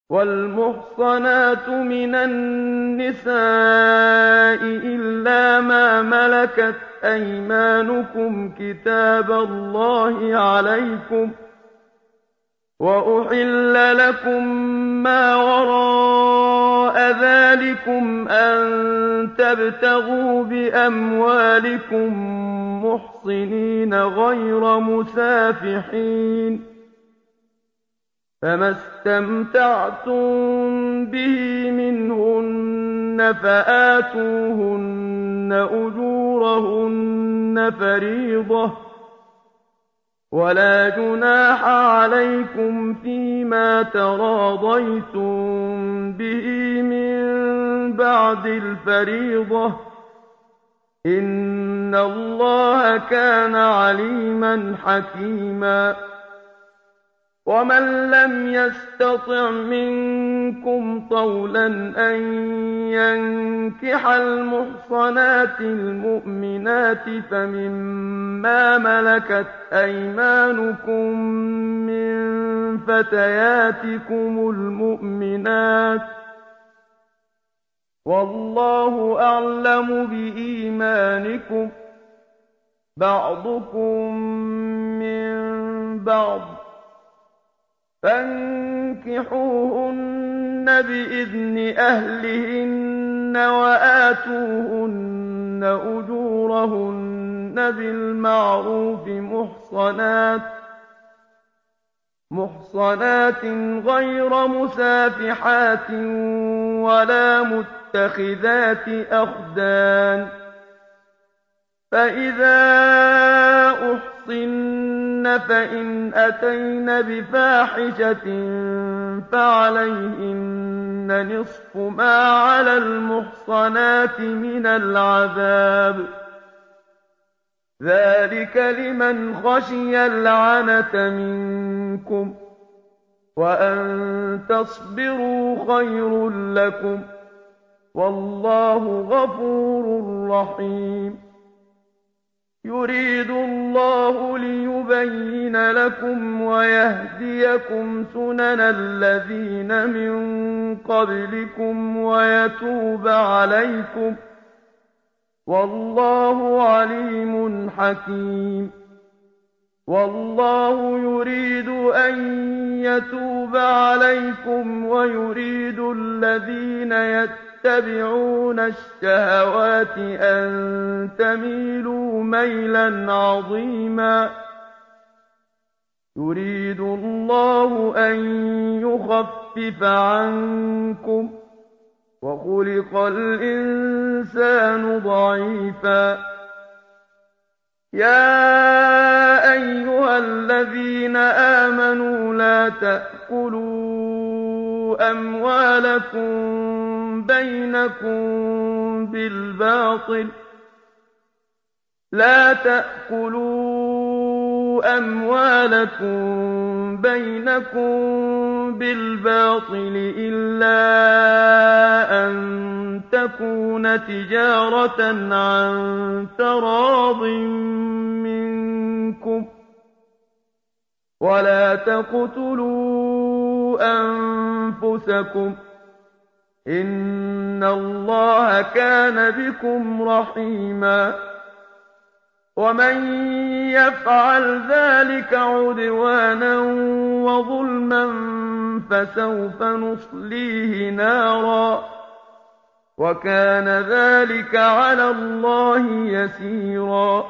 وَالْمُحْصَنَاتُ مِنَ النِّسَاءِ إِلَّا مَا مَلَكَتْ أَيْمَانُكُمْ كِتَابَ اللَّهِ عَلَيْكُمْ ۚ وَأُحِلَّ لَكُم مَّا وَرَاءَ ذَٰلِكُمْ أَن تَبْتَغُوا بِأَمْوَالِكُم مُّحْصِنِينَ غَيْرَ مُسَافِحِينَ ۚ فَمَا اسْتَمْتَعْتُم بِهِ مِنْهُنَّ فَآتُوهُنَّ أُجُورَهُنَّ فَرِيضَةً ۚ وَلَا جُنَاحَ عَلَيْكُمْ فِيمَا تَرَاضَيْتُم بِهِ مِن بَعْدِ الْفَرِيضَةِ ۚ إِنَّ اللَّهَ كَانَ عَلِيمًا حَكِيمًا. وَمَن لَّمْ يَسْتَطِعْ مِنكُمْ طَوْلًا أَن يَنكِحَ الْمُحْصَنَاتِ الْمُؤْمِنَاتِ فَمِمَّا مَلَكَتْ أَيْمَانُكُم مِّن فَتَيَاتِكُمُ الْمُؤْمِنَاتِ ۚ وَاللَّهُ أَعْلَمُ بِإِيمَانِكُم ۚ بَعْضُكُم مِّن بَعْضٍ ۚ فَانكِحُوهُنَّ بِإِذْنِ أَهْلِهِنَّ وَآتُوهُنَّ أُجُورَهُنَّ بِالْمَعْرُوفِ مُحْصَنَاتٍ غَيْرَ مُسَافِحَاتٍ وَلَا مُتَّخِذَاتِ أَخْدَانٍ ۚ فَإِذَا أُحْصِنَّ فَإِنْ أَتَيْنَ بِفَاحِشَةٍ فَعَلَيْهِنَّ نِصْفُ مَا عَلَى الْمُحْصَنَاتِ مِنَ الْعَذَابِ ۚ ذَٰلِكَ لِمَنْ خَشِيَ الْعَنَتَ مِنكُمْ ۚ وَأَن تَصْبِرُوا خَيْرٌ لَّكُمْ ۗ وَاللَّهُ غَفُورٌ رَّحِيمٌ. يُرِيدُ اللَّهُ لِيُبَيِّنَ لَكُمْ وَيَهْدِيَكُمْ سُنَنَ الَّذِينَ مِن قَبْلِكُمْ وَيَتُوبَ عَلَيْكُمْ ۗ وَاللَّهُ عَلِيمٌ حَكِيمٌ. وَاللَّهُ يُرِيدُ أَن يَتُوبَ عَلَيْكُمْ وَيُرِيدُ الَّذِينَ يَتَّبِعُونَ الشَّهَوَاتِ أَن تَمِيلُوا مَيْلًا عَظِيمًا. يُرِيدُ اللَّهُ أَن يُخَفِّفَ عَنكُمْ ۚ وَخُلِقَ الْإِنسَانُ ضَعِيفًا. يَا أَيُّهَا الَّذِينَ آمَنُوا لَا تَأْكُلُوا أَمْوَالَكُم بَيْنَكُم بِالْبَاطِلِ إِلَّا أَن تَكُونَ تِجَارَةً عَن تَرَاضٍ مِّنكُمْ ۚ وَلَا تَقْتُلُوا أَنفُسَكُمْ ۚ إِنَّ اللَّهَ كَانَ بِكُمْ رَحِيمًا. وَمَن يَفْعَلْ ذَٰلِكَ عُدْوَانًا وَظُلْمًا فَسَوْفَ نُصْلِيهِ نَارًا ۚ وَكَانَ ذَٰلِكَ عَلَى اللَّهِ يَسِيرًا.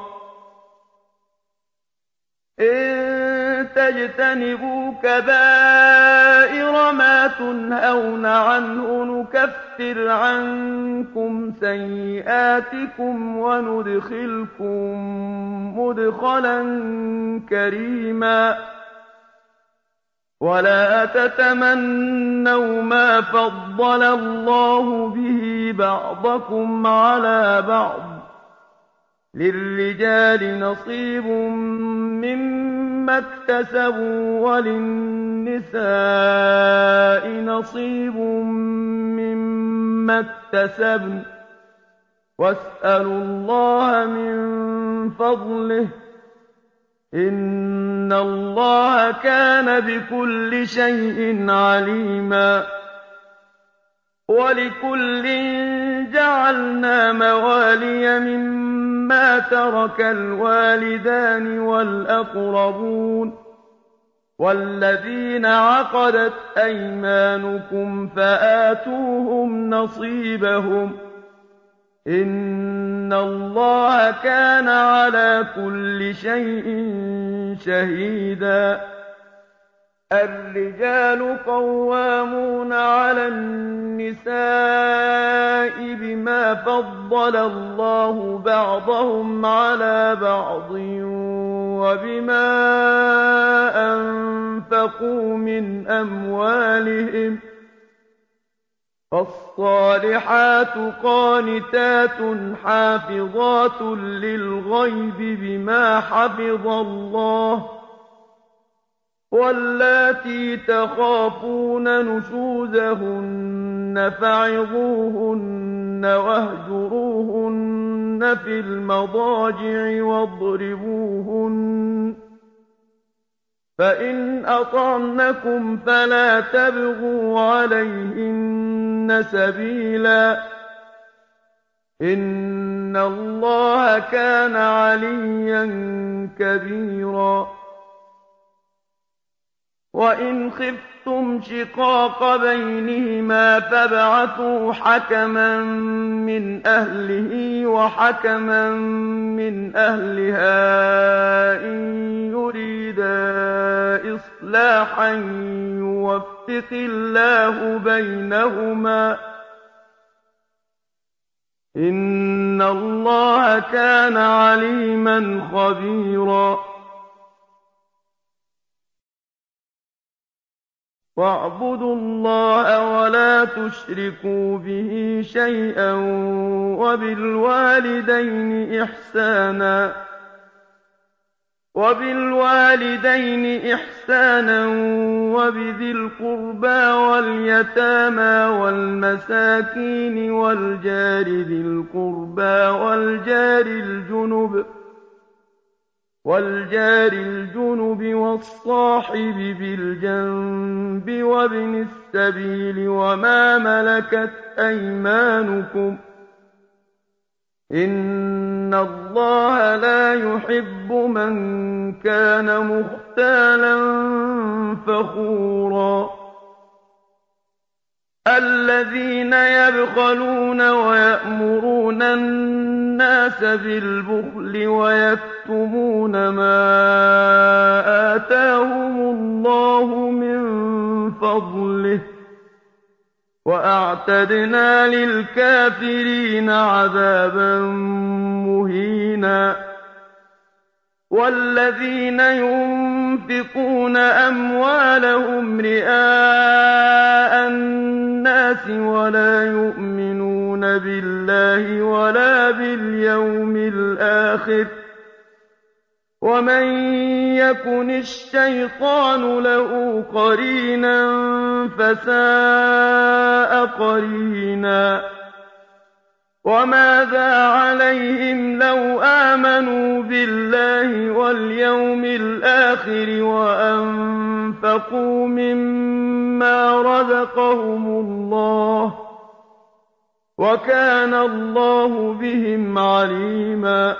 إِن تَجْتَنِبُوا كَبَائِرَ مَا تُنْهَوْنَ عَنْهُ نُكَفِّرْ عَنكُمْ سَيِّئَاتِكُمْ وَنُدْخِلْكُم مُّدْخَلًا كَرِيمًا. وَلَا تَتَمَنَّوْا مَا فَضَّلَ اللَّهُ بِهِ بَعْضَكُمْ عَلَىٰ بَعْضٍ ۚ لِّلرِّجَالِ نَصِيبٌ مِّمَّا اكْتَسَبُوا وَلِلنِّسَاءِ نَصِيبٌ مِّمَّا اكْتَسَبْنَ ۚ وَاسْأَلُوا اللَّهَ مِن فَضْلِهِ ۗ إِنَّ اللَّهَ كَانَ بِكُلِّ شَيْءٍ عَلِيمًا وَلِكُلٍّ جَعَلْنَا مَوَالِيَ مِمَّا تَرَكَ الْوَالِدَانِ وَالْأَقْرَبُونَ وَالَّذِينَ عَقَدَتْ أَيْمَانُكُمْ فَآتُوهُمْ نَصِيبَهُمْ ۖ إِنَّ اللَّهَ كَانَ عَلَىٰ كُلِّ شَيْءٍ شَهِيدًا الرِّجَالُ قَوَّامُونَ عَلَى النِّسَاءِ بِمَا فَضَّلَ اللَّهُ بَعْضَهُمْ عَلَىٰ بَعْضٍ وَبِمَا أَنفَقُوا مِنْ أَمْوَالِهِمْ ۚ فَالصَّالِحَاتُ قَانِتَاتٌ حَافِظَاتٌ لِّلْغَيْبِ بِمَا حَفِظَ اللَّهُ ۚ وَاللَّاتِي تَخَافُونَ نُشُوزَهُنَّ فَعِظُوهُنَّ وَاهْجُرُوهُنَّ فِي الْمَضَاجِعِ وَاضْرِبُوهُنَّ ۖ فَإِنْ أَطَعْنَكُمْ فَلَا تَبْغُوا عَلَيْهِنَّ سَبِيلًا ۗ إِنَّ اللَّهَ كَانَ عَلِيًّا كَبِيرًا وَإِنْ خِفْتُمْ شِقَاقَ بَيْنِهِمَا فَابْعَثُوا حَكَمًا مِّنْ أَهْلِهِ وَحَكَمًا مِّنْ أَهْلِهَا إِن يُرِيدَا إِصْلَاحًا يُوَفِّقِ اللَّهُ بَيْنَهُمَا ۗ إِنَّ اللَّهَ كَانَ عَلِيمًا خَبِيرًا وَاعْبُدُوا اللَّهَ وَلَا تُشْرِكُوا بِهِ شَيْئًا وَبِالْوَالِدَيْنِ إِحْسَانًا وَبِذِي الْقُرْبَىٰ وَالْيَتَامَىٰ وَالْمَسَاكِينِ وَالْجَارِ ذِي الْقُرْبَىٰ وَالْجَارِ الْجُنُبِ وَالصَّاحِبِ بِالْجَنبِ وَابْنِ السَّبِيلِ وَمَا مَلَكَتْ أَيْمَانُكُمْ ۗ إِنَّ اللَّهَ لَا يُحِبُّ مَن كَانَ مُخْتَالًا فَخُورًا الَّذِينَ يَبْخَلُونَ وَيَأْمُرُونَ النَّاسَ بِالْبُخْلِ وَيَكْتُمُونَ مَا آتَاهُمُ اللَّهُ مِن فَضْلِهِ ۗ وَأَعْتَدْنَا لِلْكَافِرِينَ عَذَابًا مُّهِينًا وَالَّذِينَ يُنفِقُونَ أَمْوَالَهُمْ رِئَاءَ النَّاسِ وَلَا يُؤْمِنُونَ بِاللَّهِ وَلَا بِالْيَوْمِ الْآخِرِ ۗ وَمَن يَكُنِ الشَّيْطَانُ لَهُ قَرِينًا فَسَاءَ قَرِينًا وَمَاذَا عَلَيْهِمْ لَوْ آمَنُوا بِاللَّهِ وَالْيَوْمِ الْآخِرِ وَأَنفَقُوا مِمَّا رَزَقَهُمُ اللَّهُ ۚ وَكَانَ اللَّهُ بِهِمْ عَلِيمًا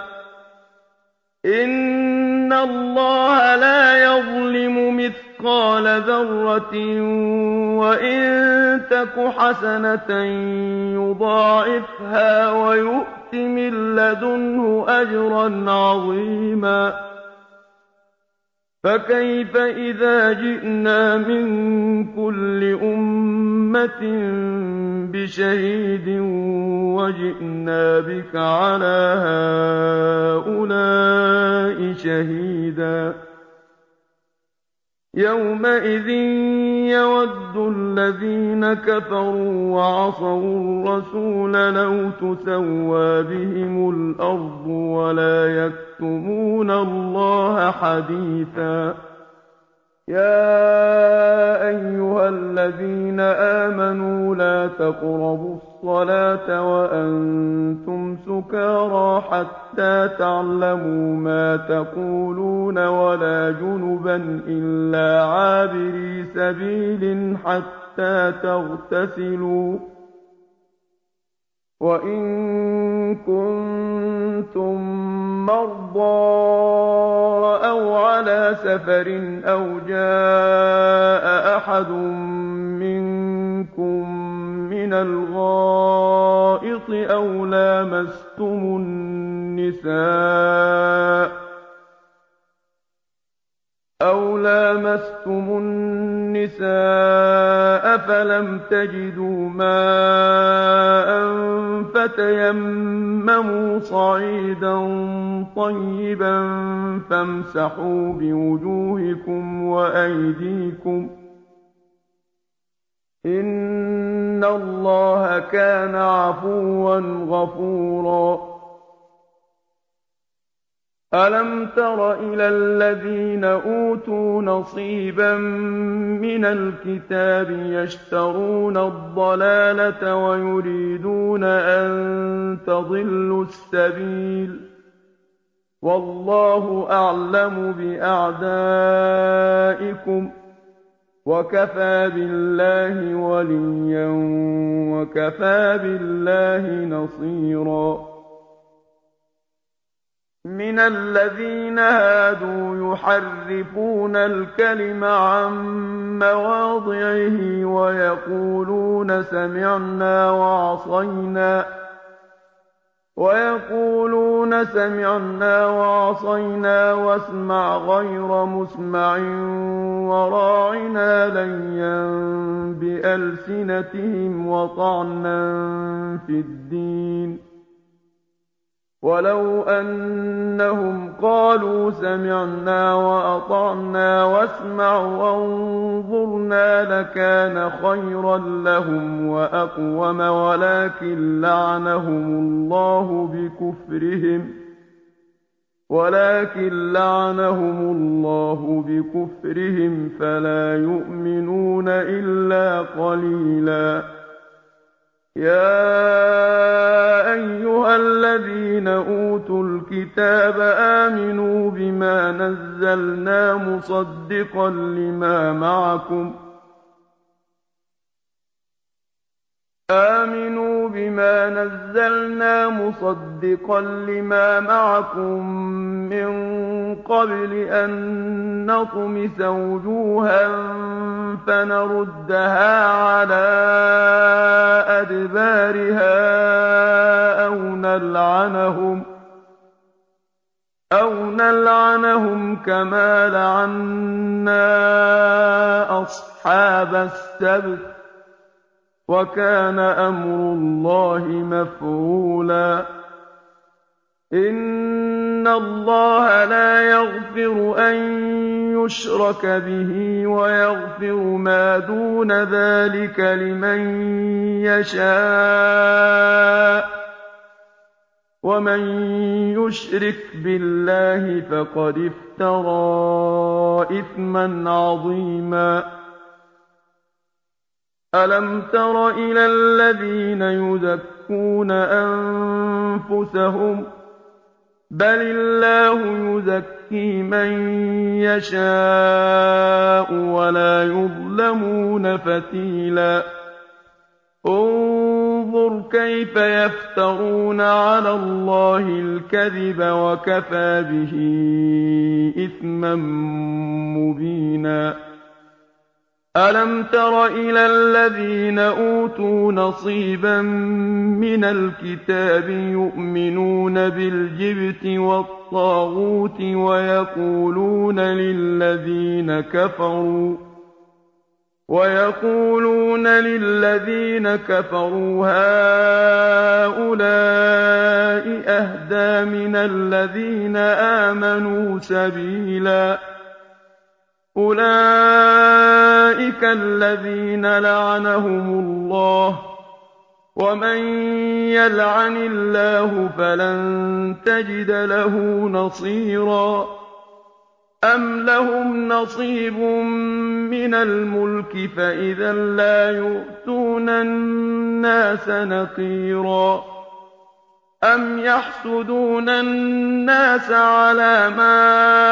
إِنَّ اللَّهَ لَا يَظْلِمُ مِثْقَالَ ذَرَّةٍ وَإِن تَكُ حَسَنَةً يُضَاعِفْهَا وَيُؤْتِ مِن لَّدُنْهُ أَجْرًا عَظِيمًا فَكَيْفَ إِذَا جِئْنَا مِن كُلِّ أُمَّةٍ بِشَهِيدٍ وَجِئْنَا بِكَ عَلَىٰ هَٰؤُلَاءِ شَهِيدًا يَوْمَئِذٍ يَوَدُّ الَّذِينَ كَفَرُوا وَعَصَوُا الرَّسُولَ لَوْ تُسَوَّىٰ بِهِمُ الْأَرْضُ وَلَا يَكْتُمُونَ اللَّهَ حَدِيثًا يَا أَيُّهَا الَّذِينَ آمَنُوا لَا تَقْرَبُوا الصَّلَاةَ وَأَنتُمْ سُكَارَىٰ حَتَّىٰ تَعْلَمُوا مَا تَقُولُونَ وَلَا جُنُبًا إِلَّا عَابِرِي سَبِيلٍ حَتَّىٰ تَغْتَسِلُوا ۚ وَإِن كُنتُم مَّرْضَىٰ أَوْ عَلَىٰ سَفَرٍ أَوْ جَاءَ أَحَدٌ مِّنكُم مِّنَ الْغَائِطِ أَوْ لَامَسْتُمُ النِّسَاءَ فَلَمْ تَجِدُوا مَاءً فَتَيَمَّمُوا صَعِيدًا طَيِّبًا فَامْسَحُوا بِوُجُوهِكُمْ وَأَيْدِيكُمْ ۗ إِنَّ اللَّهَ كَانَ عَفُوًّا غَفُورًا. أَلَمْ تَرَ إِلَى الَّذِينَ أُوتُوا نَصِيبًا مِّنَ الْكِتَابِ يَشْتَرُونَ الضَّلَالَةَ وَيُرِيدُونَ أَن تَضِلُّوا السَّبِيلَ ۗ وَاللَّهُ أَعْلَمُ بِأَعْدَائِكُمْ ۚ وَكَفَىٰ بِاللَّهِ وَلِيًّا وَكَفَىٰ بِاللَّهِ نَصِيرًا. مِنَ الَّذِينَ هَادُوا يُحَرِّفُونَ الْكَلِمَ عَن مَّوَاضِعِهِ وَيَقُولُونَ سَمِعْنَا وَعَصَيْنَا وَاسْمَعْ غَيْرَ مُسْمَعٍ وَرَاعِنَا لَيًّا بِأَلْسِنَتِهِمْ وَطَعْنًا فِي الدِّينِ ۚ وَلَوْ أَنَّهُمْ قَالُوا سَمِعْنَا وَأَطَعْنَا وَاسْمَعْ وَانظُرْنَا لَكَانَ خَيْرًا لَّهُمْ وَأَقْوَمَ وَلَٰكِن لَّعَنَهُمُ اللَّهُ بِكُفْرِهِمْ فَلَا يُؤْمِنُونَ إِلَّا قَلِيلًا. يَا أَيُّهَا الَّذِينَ أُوتُوا الْكِتَابَ آمِنُوا بِمَا نَزَّلْنَا مُصَدِّقًا لِّمَا مَعَكُم مِّن قَبْلِ أَن نَّطْمِسَ وُجُوهًا فَنَرُدَّهَا عَلَىٰ أَدْبَارِهَا أَوْ نَلْعَنَهُمْ كَمَا لَعَنَّا أَصْحَابَ السَّبْتِ ۚ وَكَانَ أَمْرُ اللَّهِ مَفْعُولًا. إِنَّ اللَّهَ لَا يَغْفِرُ أَن يُشْرَكَ بِهِ وَيَغْفِرُ مَا دُونَ ذَٰلِكَ لِمَن يَشَاءُ ۚ وَمَن يُشْرِكْ بِاللَّهِ فَقَدِ افْتَرَىٰ إِثْمًا عَظِيمًا. أَلَمْ تَرَ إِلَى الَّذِينَ يُزَكُّونَ أَنفُسَهُم ۚ بَلِ اللَّهُ يُزَكِّي مَن يَشَاءُ وَلَا يُظْلَمُونَ فَتِيلًا. انظُرْ كَيْفَ يَفْتَرُونَ عَلَى اللَّهِ الْكَذِبَ وَكَفَىٰ بِهِ إِثْمًا مُّبِينًا. أَلَمْ تَرَ إِلَى الَّذِينَ أُوتُوا نَصِيبًا مِّنَ الْكِتَابِ يُؤْمِنُونَ بِالْجِبْتِ وَالطَّاغُوتِ وَيَقُولُونَ لِلَّذِينَ كَفَرُوا هَٰؤُلَاءِ أَهْدَىٰ مِنَ الَّذِينَ آمَنُوا سَبِيلًا. أُولَٰئِكَ الَّذِينَ لَعَنَهُمُ اللَّهُ ۖ وَمَن يَلْعَنِ اللَّهُ فَلَن تَجِدَ لَهُ نَصِيرًا. أَمْ لَهُمْ نَصِيبٌ مِّنَ الْمُلْكِ فَإِذًا لَّا يُؤْتُونَ النَّاسَ نَقِيرًا أَمْ يَحْسُدُونَ النَّاسَ عَلَىٰ مَا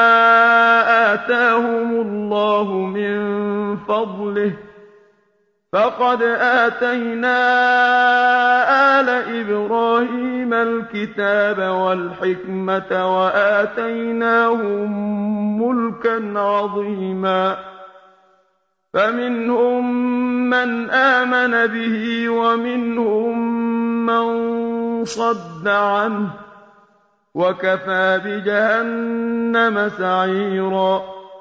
آتَاهُمُ اللَّهُ مِن فَضْلِهِ ۖ فَقَدْ آتَيْنَا آلَ إِبْرَاهِيمَ الْكِتَابَ وَالْحِكْمَةَ وَآتَيْنَاهُم مُّلْكًا عَظِيمًا فَمِنْهُم مَّنْ آمَنَ بِهِ وَمِنْهُم مَّن صَدَّ عَنْهُ ۚ وَكَفَىٰ بِجَهَنَّمَ سَعِيرًا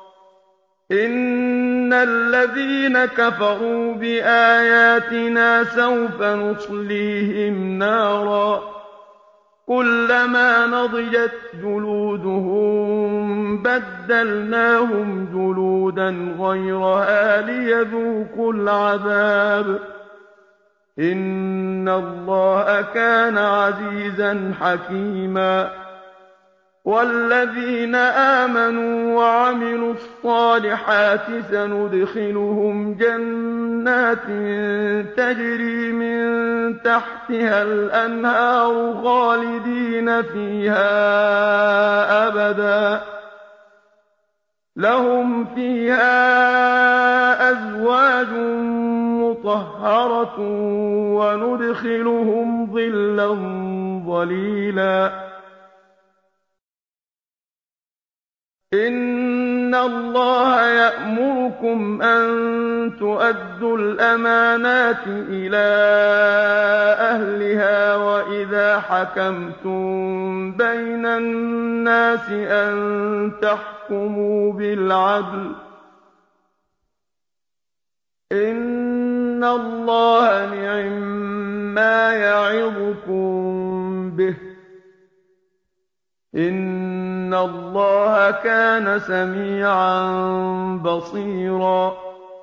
إِنَّ الَّذِينَ كَفَرُوا بِآيَاتِنَا سَوْفَ نُصْلِيهِمْ نَارًا كُلَّمَا نَضِجَتْ جُلُودُهُم بَدَّلْنَاهُمْ جُلُودًا غَيْرَهَا لِيَذُوقُوا الْعَذَابَ ۗ إِنَّ اللَّهَ كَانَ عَزِيزًا حَكِيمًا وَالَّذِينَ آمَنُوا وَعَمِلُوا الصَّالِحَاتِ سَنُدْخِلُهُمْ جَنَّاتٍ تَجْرِي مِن تَحْتِهَا الْأَنْهَارُ خَالِدِينَ فِيهَا أَبَدًا ۖ لَّهُمْ فِيهَا أَزْوَاجٌ مُّطَهَّرَةٌ وَنُدْخِلُهُمْ ظِلًّا ظَلِيلًا إِنَّ اللَّهَ يَأْمُرُكُمْ أَن تُؤَدُّوا الْأَمَانَاتِ إِلَىٰ أَهْلِهَا وَإِذَا حَكَمْتُم بَيْنَ النَّاسِ أَن تَحْكُمُوا بِالْعَدْلِ ۚ إِنَّ اللَّهَ نِعِمَّا يَعِظُكُم بِهِ ۗ إِنَّ اللَّهَ كَانَ سَمِيعًا بَصِيرًا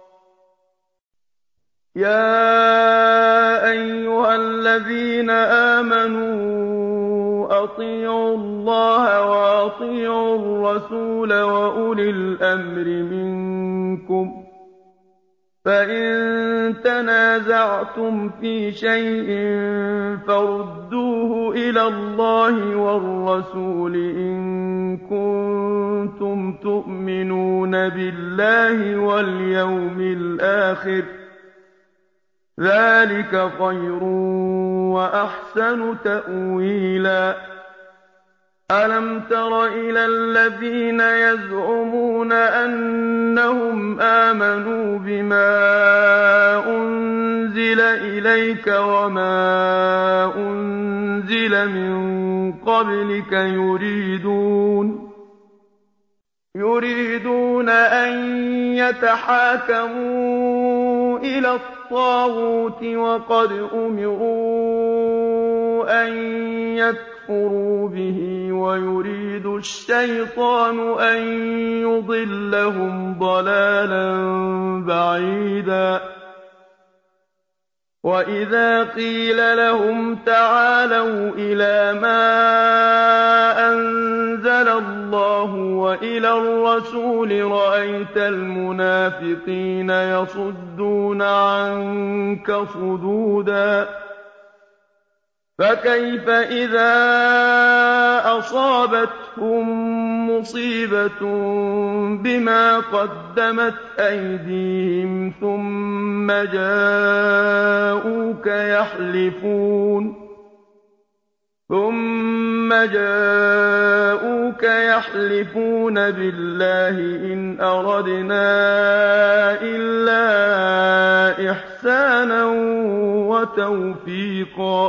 يَا أَيُّهَا الَّذِينَ آمَنُوا أَطِيعُوا اللَّهَ وَأَطِيعُوا الرَّسُولَ وَأُولِي الْأَمْرِ مِنكُمْ ۖ فَإِن تَنَازَعْتُمْ فِي شَيْءٍ فَرُدُّوهُ إِلَى اللَّهِ وَالرَّسُولِ إِن كُنتُمْ تُؤْمِنُونَ بِاللَّهِ وَالْيَوْمِ الْآخِرِ ۚ ذَٰلِكَ خَيْرٌ وَأَحْسَنُ تَأْوِيلًا أَلَمْ تَرَ إِلَى الَّذِينَ يَزْعُمُونَ أَنَّهُمْ آمَنُوا بِمَا أُنزِلَ إِلَيْكَ وَمَا أُنزِلَ مِن قَبْلِكَ يُرِيدُونَ أَن يَتَحَاكَمُوا إِلَى الطَّاغُوتِ وَقَدْ أُمِرُوا أَن يَكْفُرُوا بِهِ وَيُرِيدُ الشَّيْطَانُ أَن يُضِلَّهُمْ ضَلَالًا بَعِيدًا وَإِذَا قِيلَ لَهُمْ تَعَالَوْا إِلَىٰ مَا أَنزَلَ اللَّهُ وَإِلَى الرَّسُولِ رَأَيْتَ الْمُنَافِقِينَ يَصُدُّونَ عَنكَ صُدُودًا فَكَيْفَ إِذَا أَصَابَتْهُم مُّصِيبَةٌ بِمَا قَدَّمَتْ أَيْدِيهِمْ ثُمَّ جَاءُوكَ يَحْلِفُونَ بِاللَّهِ إِنْ أَرَدْنَا إِلَّا إِحْسَانًا وَتَوْفِيقًا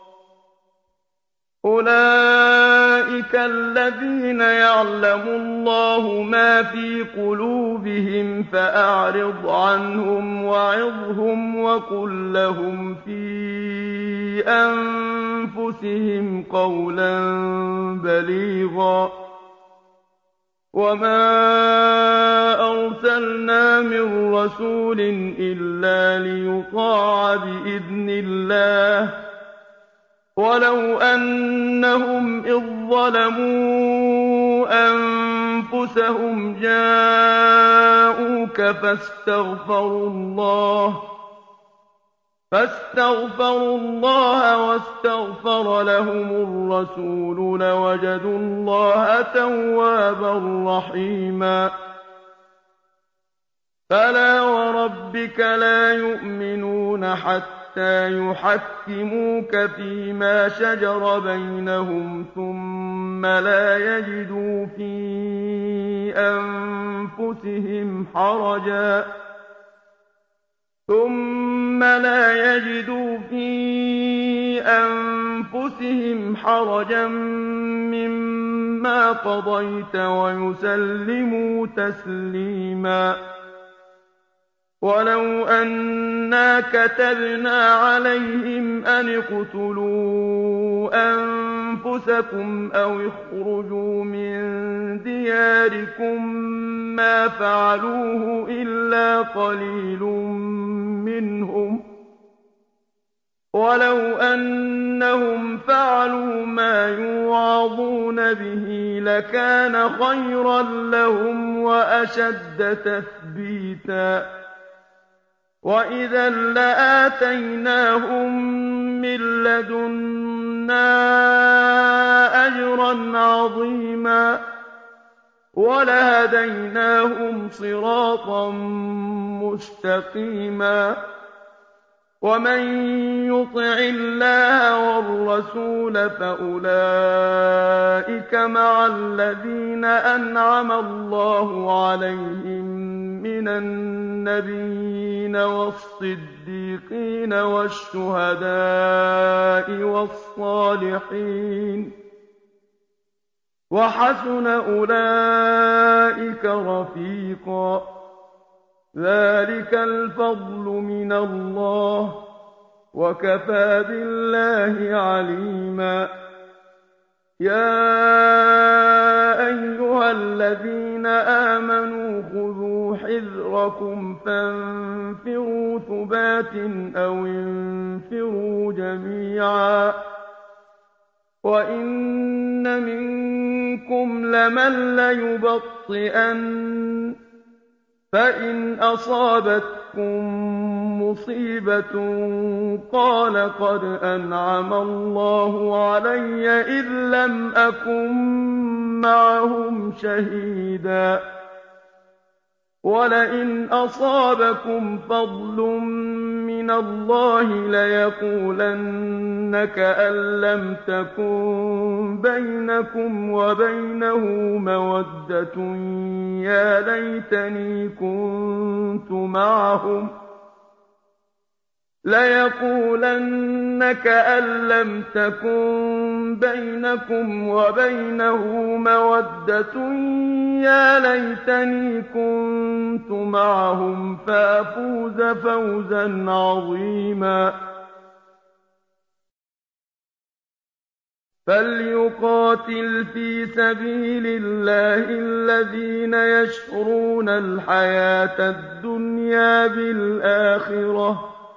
أُولَٰئِكَ الَّذِينَ يَعْلَمُ اللَّهُ مَا فِي قُلُوبِهِمْ فَأَعْرِضْ عَنْهُمْ وَعِظْهُمْ وَقُل لَّهُمْ فِي أَنفُسِهِمْ قَوْلًا بَلِيغًا وَمَا أَرْسَلْنَا مِن رَّسُولٍ إِلَّا لِيُطَاعَ بِإِذْنِ اللَّهِ ۚ وَلَوْ أَنَّهُمْ إِذ ظَّلَمُوا أَنفُسَهُمْ جَاءُوكَ فَاسْتَغْفَرُوا اللَّهَ وَاسْتَغْفَرَ لَهُمُ الرَّسُولُ لَوَجَدُوا اللَّهَ تَوَّابًا رَّحِيمًا فَلَا وَرَبِّكَ لَا يُؤْمِنُونَ حَتَّىٰ يُحَكِّمُوكَ فِيمَا شَجَرَ بَيْنَهُمْ ثُمَّ لَا يَجِدُوا فِي أَنفُسِهِمْ حَرَجًا مِّمَّا قَضَيْتَ وَيُسَلِّمُوا تَسْلِيمًا وَلَوْ أَنَّا كَتَبْنَا عَلَيْهِمْ أَنِ اقْتُلُوا أَنفُسَكُمْ أَوِ اخْرُجُوا مِن دِيَارِكُم مَّا فَعَلُوهُ إِلَّا قَلِيلٌ مِّنْهُمْ ۖ وَلَوْ أَنَّهُمْ فَعَلُوا مَا يُوعَظُونَ بِهِ لَكَانَ خَيْرًا لَّهُمْ وَأَشَدَّ تَثْبِيتًا وَإِذًا لَّآتَيْنَاهُم مِّن لَّدُنَّا أَجْرًا عَظِيمًا وَلَهَدَيْنَاهُمْ صِرَاطًا مُّسْتَقِيمًا وَمَن يُطِعِ اللَّهَ وَالرَّسُولَ فَأُولَٰئِكَ مَعَ الَّذِينَ أَنْعَمَ اللَّهُ عَلَيْهِم مِّنَ النَّبِيِّينَ وَالصِّدِّيقِينَ وَالشُّهَدَاءِ وَالصَّالِحِينَ ۚ وَحَسُنَ أُولَٰئِكَ رَفِيقًا ۚ ذَٰلِكَ الْفَضْلُ مِنَ اللَّهِ ۚ وَكَفَىٰ بِاللَّهِ عَلِيمًا يَا أَيُّهَا الَّذِينَ آمَنُوا خُذُوا حِذْرَكُمْ فَانفِرُوا ثُبَاتٍ أَوِ انفِرُوا جَمِيعًا وَإِنَّ مِنكُمْ لَمَن لَّيُبَطِّئَنَّ فَإِنْ أَصَابَتْكُم مُّصِيبَةٌ قَالَ قَدْ أَنْعَمَ اللَّهُ عَلَيَّ إِذْ لَمْ أَكُن مَّعَهُمْ شَهِيدًا وَلَئِنْ أَصَابَكُمْ فَضْلٌ مِّنَ اللَّهِ لَيَقُولَنَّ كَأَن لَّمْ تَكُن بَيْنَكُمْ وَبَيْنَهُ مَوَدَّةٌ يَا لَيْتَنِي كُنتُ مَعَهُمْ فَأَفُوزَ فَوْزًا عَظِيمًا فَلْيُقَاتِلْ فِي سَبِيلِ اللَّهِ الَّذِينَ يَشْرُونَ الْحَيَاةَ الدُّنْيَا بِالْآخِرَةِ ۚ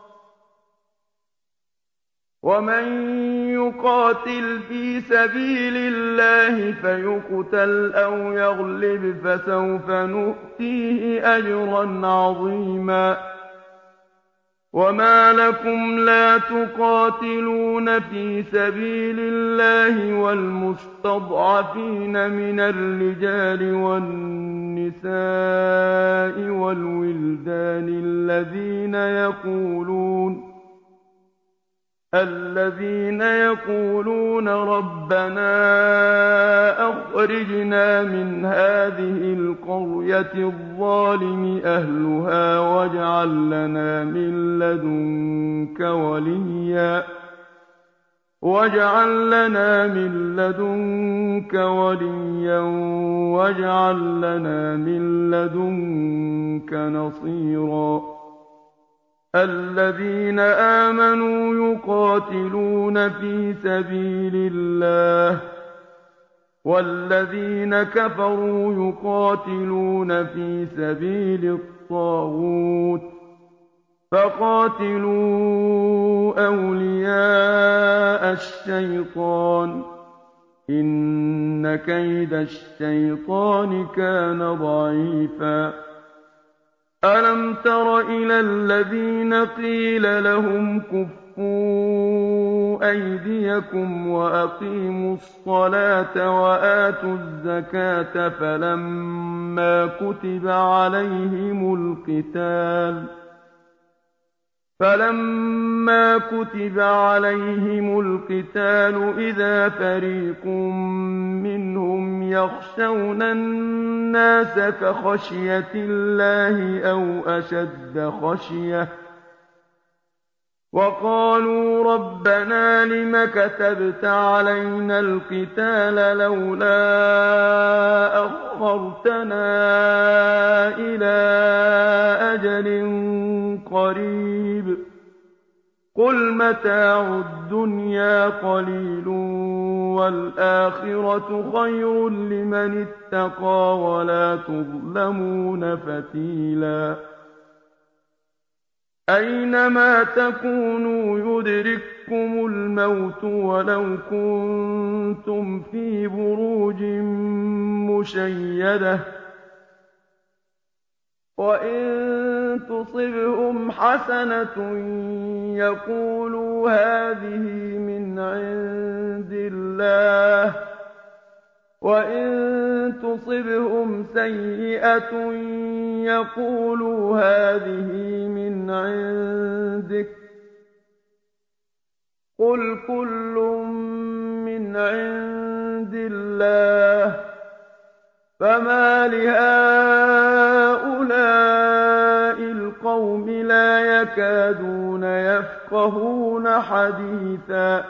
وَمَن يُقَاتِلْ فِي سَبِيلِ اللَّهِ فَيُقْتَلْ أَوْ يَغْلِبْ فَسَوْفَ نُؤْتِيهِ أَجْرًا عَظِيمًا وَمَا لَكُمْ لَا تُقَاتِلُونَ فِي سَبِيلِ اللَّهِ وَالْمُسْتَضْعَفِينَ مِنَ الرِّجَالِ وَالنِّسَاءِ وَالْوِلْدَانِ الَّذِينَ يَقُولُونَ رَبَّنَا أَخْرِجْنَا مِنْ هَٰذِهِ الْقَرْيَةِ الظَّالِمِ أَهْلُهَا وَاجْعَل لَّنَا مِن لَّدُنكَ وَلِيًّا وَاجْعَل لَّنَا مِن لَّدُنكَ نَصِيرًا الَّذِينَ آمَنُوا يُقَاتِلُونَ فِي سَبِيلِ اللَّهِ ۖ وَالَّذِينَ كَفَرُوا يُقَاتِلُونَ فِي سَبِيلِ الطَّاغُوتِ فَقَاتِلُوا أَوْلِيَاءَ الشَّيْطَانِ ۖ إِنَّ إِنَّ كَيْدَ الشَّيْطَانِ كَانَ ضَعِيفًا أَلَمْ تَرَ إِلَى الَّذِينَ قِيلَ لَهُمْ كُفُّوا أَيْدِيَكُمْ وَأَقِيمُوا الصَّلَاةَ وَآتُوا الزَّكَاةَ فَلَمَّا كُتِبَ عَلَيْهِمُ الْقِتَالُ إِذَا فَرِيقٌ مِّنْهُمْ يَخْشَوْنَ النَّاسَ كَخَشْيَةِ اللَّهِ أَوْ أَشَدَّ خَشْيَةً ۚ وَقَالُوا رَبَّنَا لِمَ كَتَبْتَ عَلَيْنَا الْقِتَالَ لَوْلَا أَخَّرْتَنَا إِلَىٰ أَجَلٍ قَرِيبٍ ۗ قُلْ مَتَاعُ الدُّنْيَا قَلِيلٌ وَالْآخِرَةُ خَيْرٌ لِّمَنِ اتَّقَىٰ وَلَا تُظْلَمُونَ فَتِيلًا أَيْنَمَا تَكُونُوا يُدْرِككُّمُ الْمَوْتُ وَلَوْ كُنتُمْ فِي بُرُوجٍ مُّشَيَّدَةٍ ۗ وَإِن تُصِبْهُمْ حَسَنَةٌ يَقُولُوا هَٰذِهِ مِنْ عِندِ اللَّهِ ۖ وَإِن تُصِبْهُمْ سَيِّئَةٌ يَقُولُوا هَٰذِهِ مِنْ عِندِكَ ۖ قُلْ كُلٌّ مِّنْ عِندِ اللَّهِ ۖ فَمَالِ هَٰؤُلَاءِ الْقَوْمِ لَا يَكَادُونَ يَفْقَهُونَ حَدِيثًا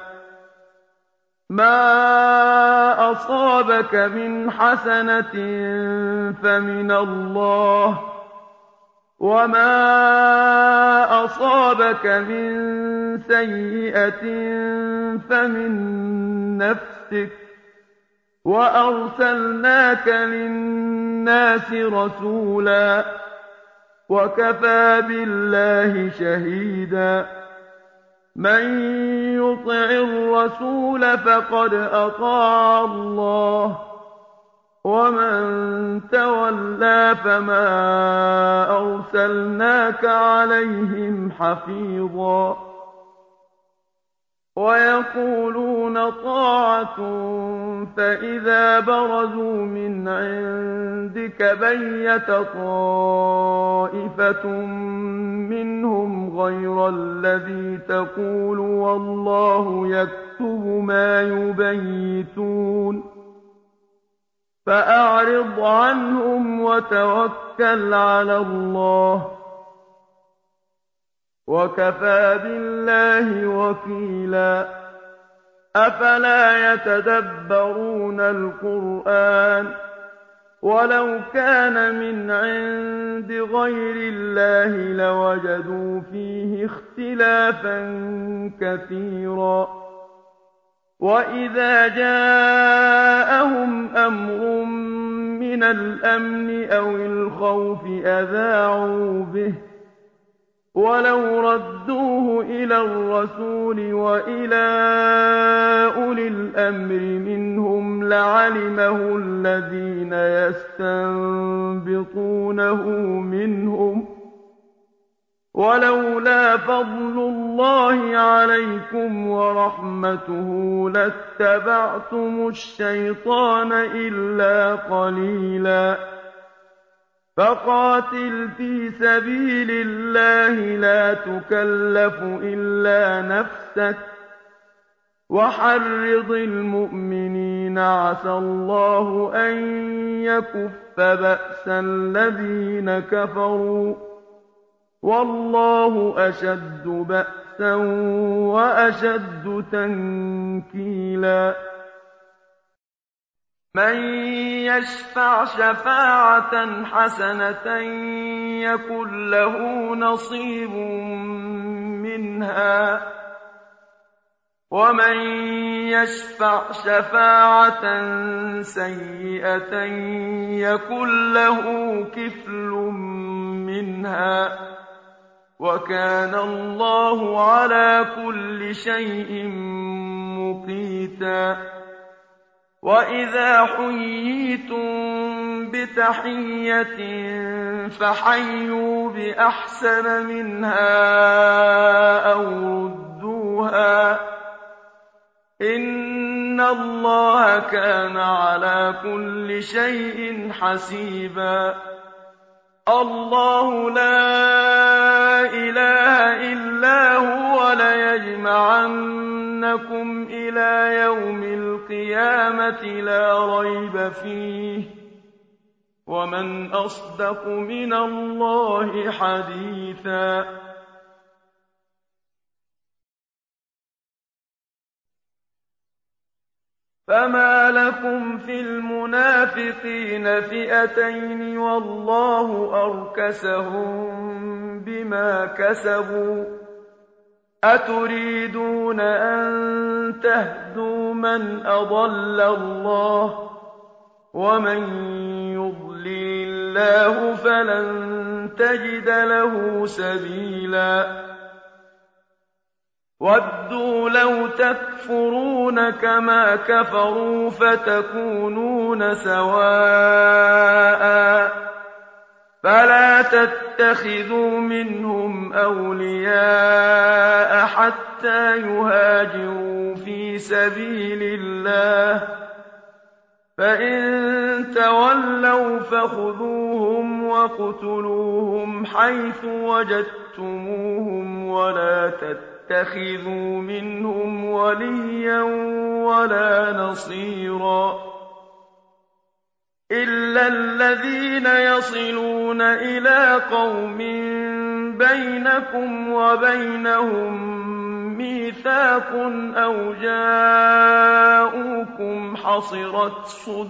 مَا أَصَابَكَ مِنْ حَسَنَةٍ فَمِنَ اللَّهِ ۖ وَمَا أَصَابَكَ مِن سَيِّئَةٍ فَمِن نَّفْسِكَ ۚ وَأَرْسَلْنَاكَ لِلنَّاسِ رَسُولًا ۚ وَكَفَىٰ بِاللَّهِ شَهِيدًا مَّن يُطِعِ الرَّسُولَ فَقَدْ أَطَاعَ اللَّهَ ۖ وَمَن تَوَلَّىٰ فَمَا أَرْسَلْنَاكَ عَلَيْهِمْ حَفِيظًا وَيَقُولُونَ طَاعَةٌ فَإِذَا بَرَزُوا مِنْ عِندِكَ بَيَّتَ طَائِفَةٌ مِّنْهُمْ غَيْرَ الَّذِي تَقُولُ وَاللَّهُ يَكْتُبُ مَا يُبَيِّتُونَ فَأَعْرِضْ عَنْهُمْ وَتَوَكَّلْ عَلَى اللَّهِ ۚ وَكَفَىٰ بِاللَّهِ وَكِيلًا أَفَلَا يَتَدَبَّرُونَ الْقُرْآنَ ۚ وَلَوْ كَانَ مِنْ عِندِ غَيْرِ اللَّهِ لَوَجَدُوا فِيهِ اخْتِلَافًا كَثِيرًا وَإِذَا جَاءَهُمْ أَمْرٌ مِّنَ الْأَمْنِ أَوِ الْخَوْفِ أَذَاعُوا بِهِ ۖ وَلَوْ رَدُّوهُ إِلَى الرَّسُولِ وَإِلَىٰ أُولِي الْأَمْرِ مِنْهُمْ لَعَلِمَهُ الَّذِينَ يَسْتَنبِطُونَهُ مِنْهُمْ ۗ وَلَوْلَا فَضْلُ اللَّهِ عَلَيْكُمْ وَرَحْمَتُهُ لَاتَّبَعْتُمُ الشَّيْطَانَ إِلَّا قَلِيلًا فَقَاتِلْ فِي سَبِيلِ اللَّهِ لَا تُكَلَّفُ إِلَّا نَفْسَكَ ۚ وَحَرِّضِ الْمُؤْمِنِينَ ۖ عَسَى اللَّهُ أَن يَكُفَّ بَأْسَ الَّذِينَ كَفَرُوا ۚ وَاللَّهُ أَشَدُّ بَأْسًا وَأَشَدُّ تَنكِيلًا مَّن يَشْفَعْ شَفَاعَةً حَسَنَةً يَكُن لَّهُ نَصِيبٌ مِّنْهَا ۖ وَمَن يَشْفَعْ شَفَاعَةً سَيِّئَةً يَكُن لَّهُ كِفْلٌ مِّنْهَا ۗ وَكَانَ اللَّهُ عَلَىٰ كُلِّ شَيْءٍ مُّقِيتًا وَإِذَا حُيِّيتُم بِتَحِيَّةٍ فَحَيُّوا بِأَحْسَنَ مِنْهَا أَوْ رُدُّوهَا ۗ إِنَّ اللَّهَ كَانَ عَلَىٰ كُلِّ شَيْءٍ حَسِيبًا. اللَّهُ لَا إِلَٰهَ إِلَّا هُوَ لَيَجْمَعَنَّكُمْ إِلَىٰ يَوْمِ الْقِيَامَةِ لَا رَيْبَ فِيهِ ۗ وَمَنْ أَصْدَقُ مِنَ اللَّهِ حَدِيثًا. فَمَا لَكُمْ فِي الْمُنَافِقِينَ فِئَتَيْنِ وَاللَّهُ أَرْكَسَهُم بِمَا كَسَبُوا ۚ أَتُرِيدُونَ أَن تَهْدُوا مَنْ أَضَلَّ اللَّهُ ۖ وَمَن يُضْلِلِ اللَّهُ فَلَن تَجِدَ لَهُ سَبِيلًا. وَدُّوا لَوْ تَكْفُرُونَ كَمَا كَفَرُوا فَتَكُونُونَ سَوَاءً ۖ فَلَا تَتَّخِذُوا مِنْهُمْ أَوْلِيَاءَ حَتَّىٰ يُهَاجِرُوا فِي سَبِيلِ اللَّهِ ۚ فَإِن تَوَلَّوْا فَخُذُوهُمْ وَاقْتُلُوهُمْ حَيْثُ وَجَدتُّمُوهُمْ وَلَا تَتَّخِذُوا مِنْهُمْ وَلِيًّا وَلَا نَصِيرًا إِلَّا الَّذِينَ يَصِلُونَ إِلَىٰ قَوْمٍ بَيْنَكُمْ وَبَيْنَهُم مِّيثَاقٌ أَوْ جَاءُوكُمْ حَصِرَتْ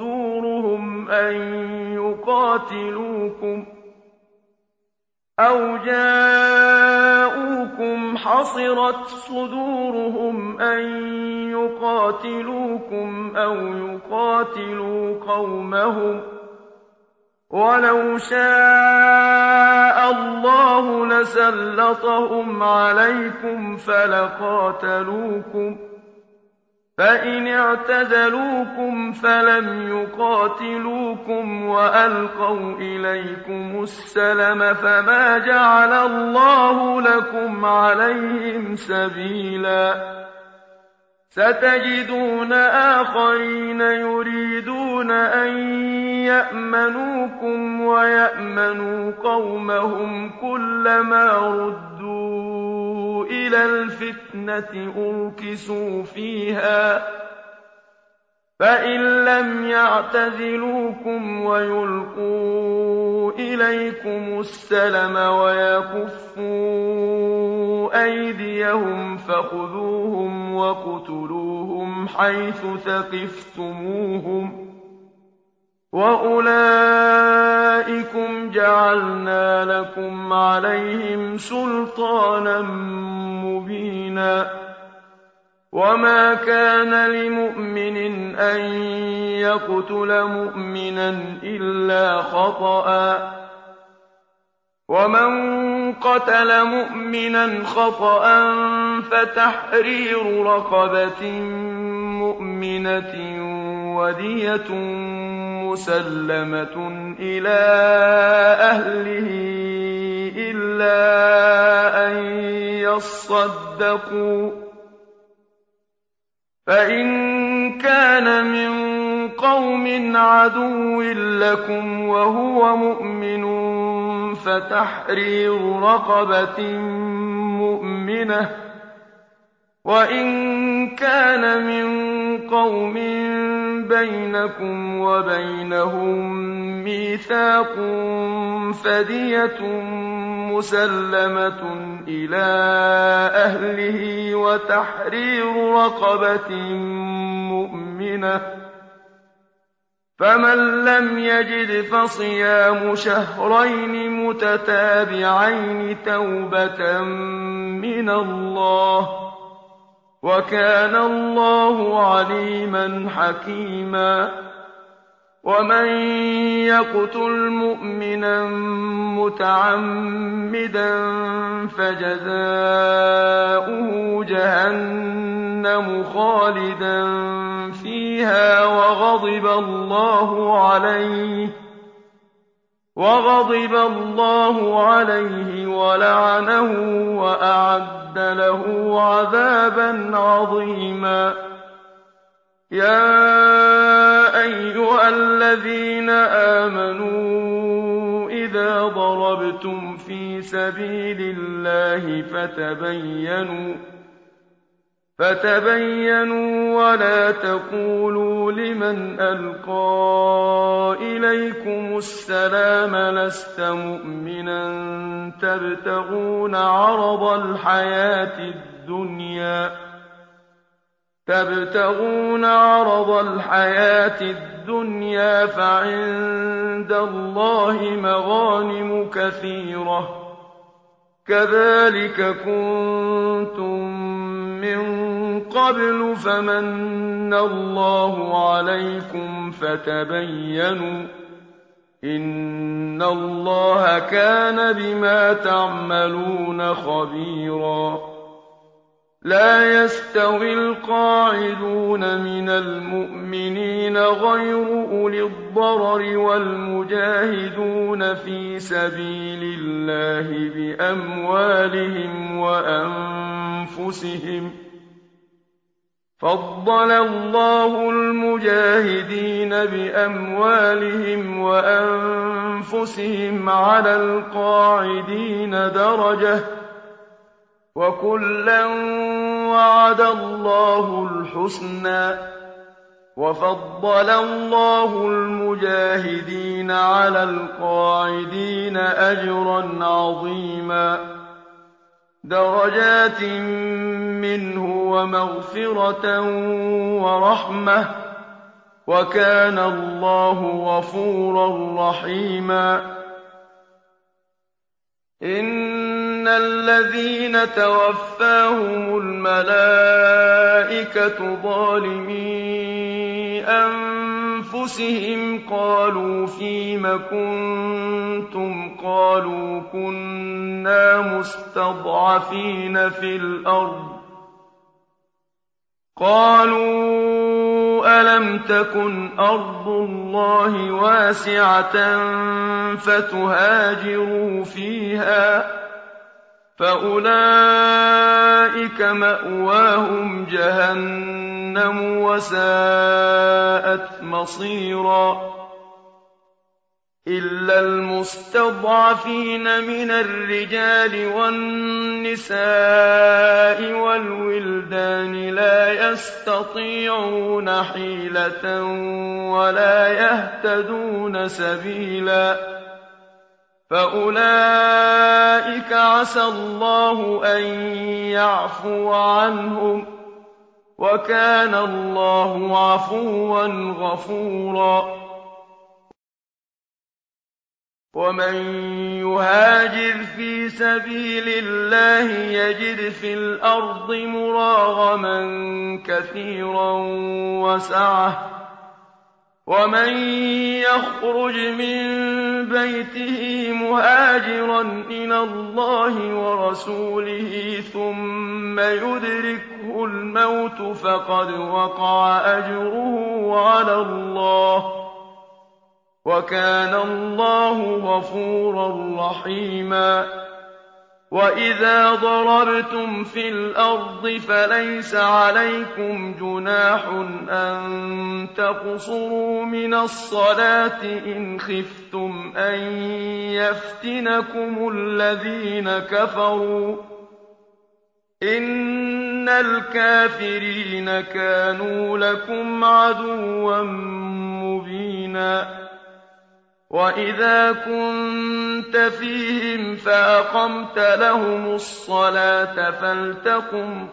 صُدُورُهُمْ أَن يُقَاتِلُوكُمْ أَوْ يُقَاتِلُوا قَوْمَهُمْ ۚ وَلَوْ شَاءَ اللَّهُ لَسَلَّطَهُمْ عَلَيْكُمْ فَلَقَاتَلُوكُمْ ۚ فَإِنِ اعْتَزَلُوكُمْ فَلَمْ يُقَاتِلُوكُمْ وَأَلْقَوْا إِلَيْكُمُ السَّلَمَ فَمَا جَعَلَ اللَّهُ لَكُمْ عَلَيْهِمْ سَبِيلًا. سَتَجِدُونَ آخَرِينَ يُرِيدُونَ أَن يَأْمَنُوكُمْ وَيَأْمَنُوا قَوْمَهُمْ كُلَّمَا رُدُّوا إِلَى الْفِتْنَةِ أُرْكِسُوا فِيهَا ۚ فَإِن لَّمْ يَعْتَزِلُوكُمْ وَيُلْقُوا إِلَيْكُمُ السَّلَمَ وَيَكُفُّوا أَيْدِيَهُمْ فَخُذُوهُمْ وَاقْتُلُوهُمْ حَيْثُ ثَقِفْتُمُوهُمْ ۚ وَأُولَٰئِكُمْ جَعَلْنَا لَكُمْ عَلَيْهِمْ سُلْطَانًا مُّبِينًا. وَمَا كَانَ لِمُؤْمِنٍ أَن يَقْتُلَ مُؤْمِنًا إِلَّا خَطَأً ۚ وَمَن قَتَلَ مُؤْمِنًا خَطَأً فَتَحْرِيرُ رَقَبَةٍ مُّؤْمِنَةٍ وَدِيَةٌ مُّسَلَّمَةٌ إِلَىٰ أَهْلِهِ إِلَّا أَن يَصَّدَّقُوا ۚ فَإِن كَانَ مِن قَوْمٍ عَدُوٍّ لَّكُمْ وَهُوَ مُؤْمِنٌ فَتَحْرِيرُ رَقَبَةٍ مُّؤْمِنَةٍ ۖ وَإِن كَانَ مِن قَوْمٍ بَيْنَكُمْ وَبَيْنَهُم مِّيثَاقٌ فَدِيَةٌ مُّسَلَّمَةٌ إِلَىٰ أَهْلِهِ وَتَحْرِيرُ رَقَبَةٍ مُّؤْمِنَةٍ ۖ فَمَن لَّمْ يَجِدْ فَصِيَامُ شَهْرَيْنِ مُتَتَابِعَيْنِ تَوْبَةً مِّنَ اللَّهِ ۗ وَكَانَ اللَّهُ عَلِيمًا حَكِيمًا. وَمَن يَقْتُلْ مُؤْمِنًا مُّتَعَمِّدًا فَجَزَاؤُهُ جَهَنَّمُ خَالِدًا فِيهَا وغضب الله عليه ولعنه وأعد له عذابا عظيما. يا أيها الذين آمنوا إذا ضربتم في سبيل الله فتبينوا ولا تقولوا لمن ألقى إليكم السلام لست مؤمنا تبتغون عرض الحياة الدنيا فعند الله مغانم كثيرة كذلك كنتم من قبل فمن الله عليكم فتبينوا إن الله كان بما تعملون خبيرا. لا يستوي القاعدون من المؤمنين غير أولي الضرر والمجاهدون في سبيل الله بأموالهم وأنفسهم فضل الله المجاهدين بأموالهم وأنفسهم على القاعدين درجة وكلا وعد الله الحسنى وفضل الله المجاهدين على القاعدين أجرا عظيما درجات منه ومغفرة ورحمة وكان الله غفورا رحيما. إن الذين توفاهم الملائكة ظالمي أنفسهم قالوا فيم كنتم قالوا كنا مستضعفين في الأرض قالوا ألم تكن أرض الله واسعة فتهاجروا فيها فأولئك مأواهم جهنم وساءت مصيرا. إلا المستضعفين من الرجال والنساء والولدان لا يستطيعون حيلة ولا يهتدون سبيلا فأولئك عسى الله أن يعفو عنهم وكان الله عفوا غفورا. ومن يهاجر في سبيل الله يجد في الأرض مراغما كثيرا وسعة ومن يخرج من بيته مهاجرا إلى الله ورسوله ثم يدركه الموت فقد وقع أجره على الله وكان الله غفورا رحيما. وإذا ضربتم في الأرض فليس عليكم جناح أن تقصروا من الصلاة إن خفتم أن يفتنكم الذين كفروا إن الكافرين كانوا لكم عدوا مبينا. وإذا كنت فيهم فأقمت لهم الصلاة فلتقم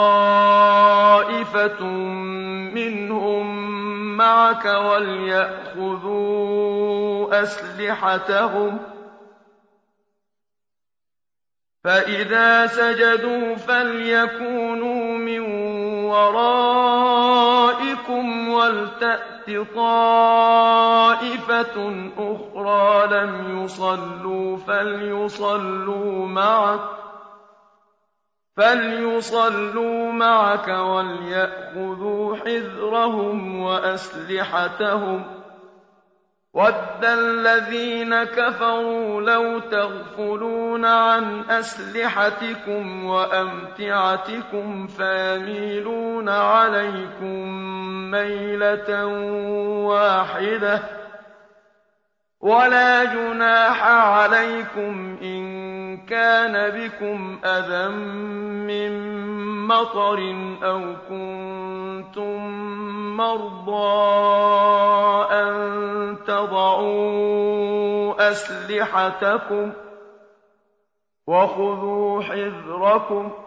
طائفة منهم معك وليأخذوا أسلحتهم فإذا سجدوا فليكونوا من ورائكم ولتأت طائفة أخرى لم يصلوا فليصلوا معك فَلْيُصَلُّوا مَعَكَ وَلْيَأْخُذُوا حِذْرَهُمْ وَأَسْلِحَتَهُمْ ۗ وَدَّ الَّذِينَ كَفَرُوا لَوْ تَغْفُلُونَ عَنْ أَسْلِحَتِكُمْ وَأَمْتِعَتِكُمْ فَيَمِيلُونَ عَلَيْكُم مَّيْلَةً وَاحِدَةً ۚ وَلَا جُنَاحَ عَلَيْكُمْ إِن كَانَ بِكُمْ أَذًى مِّن مَّطَرٍ أَوْ كُنتُم مَّرْضَىٰ أَن تَضَعُوا أَسْلِحَتَكُمْ ۖ وَخُذُوا حِذْرَكُمْ ۗ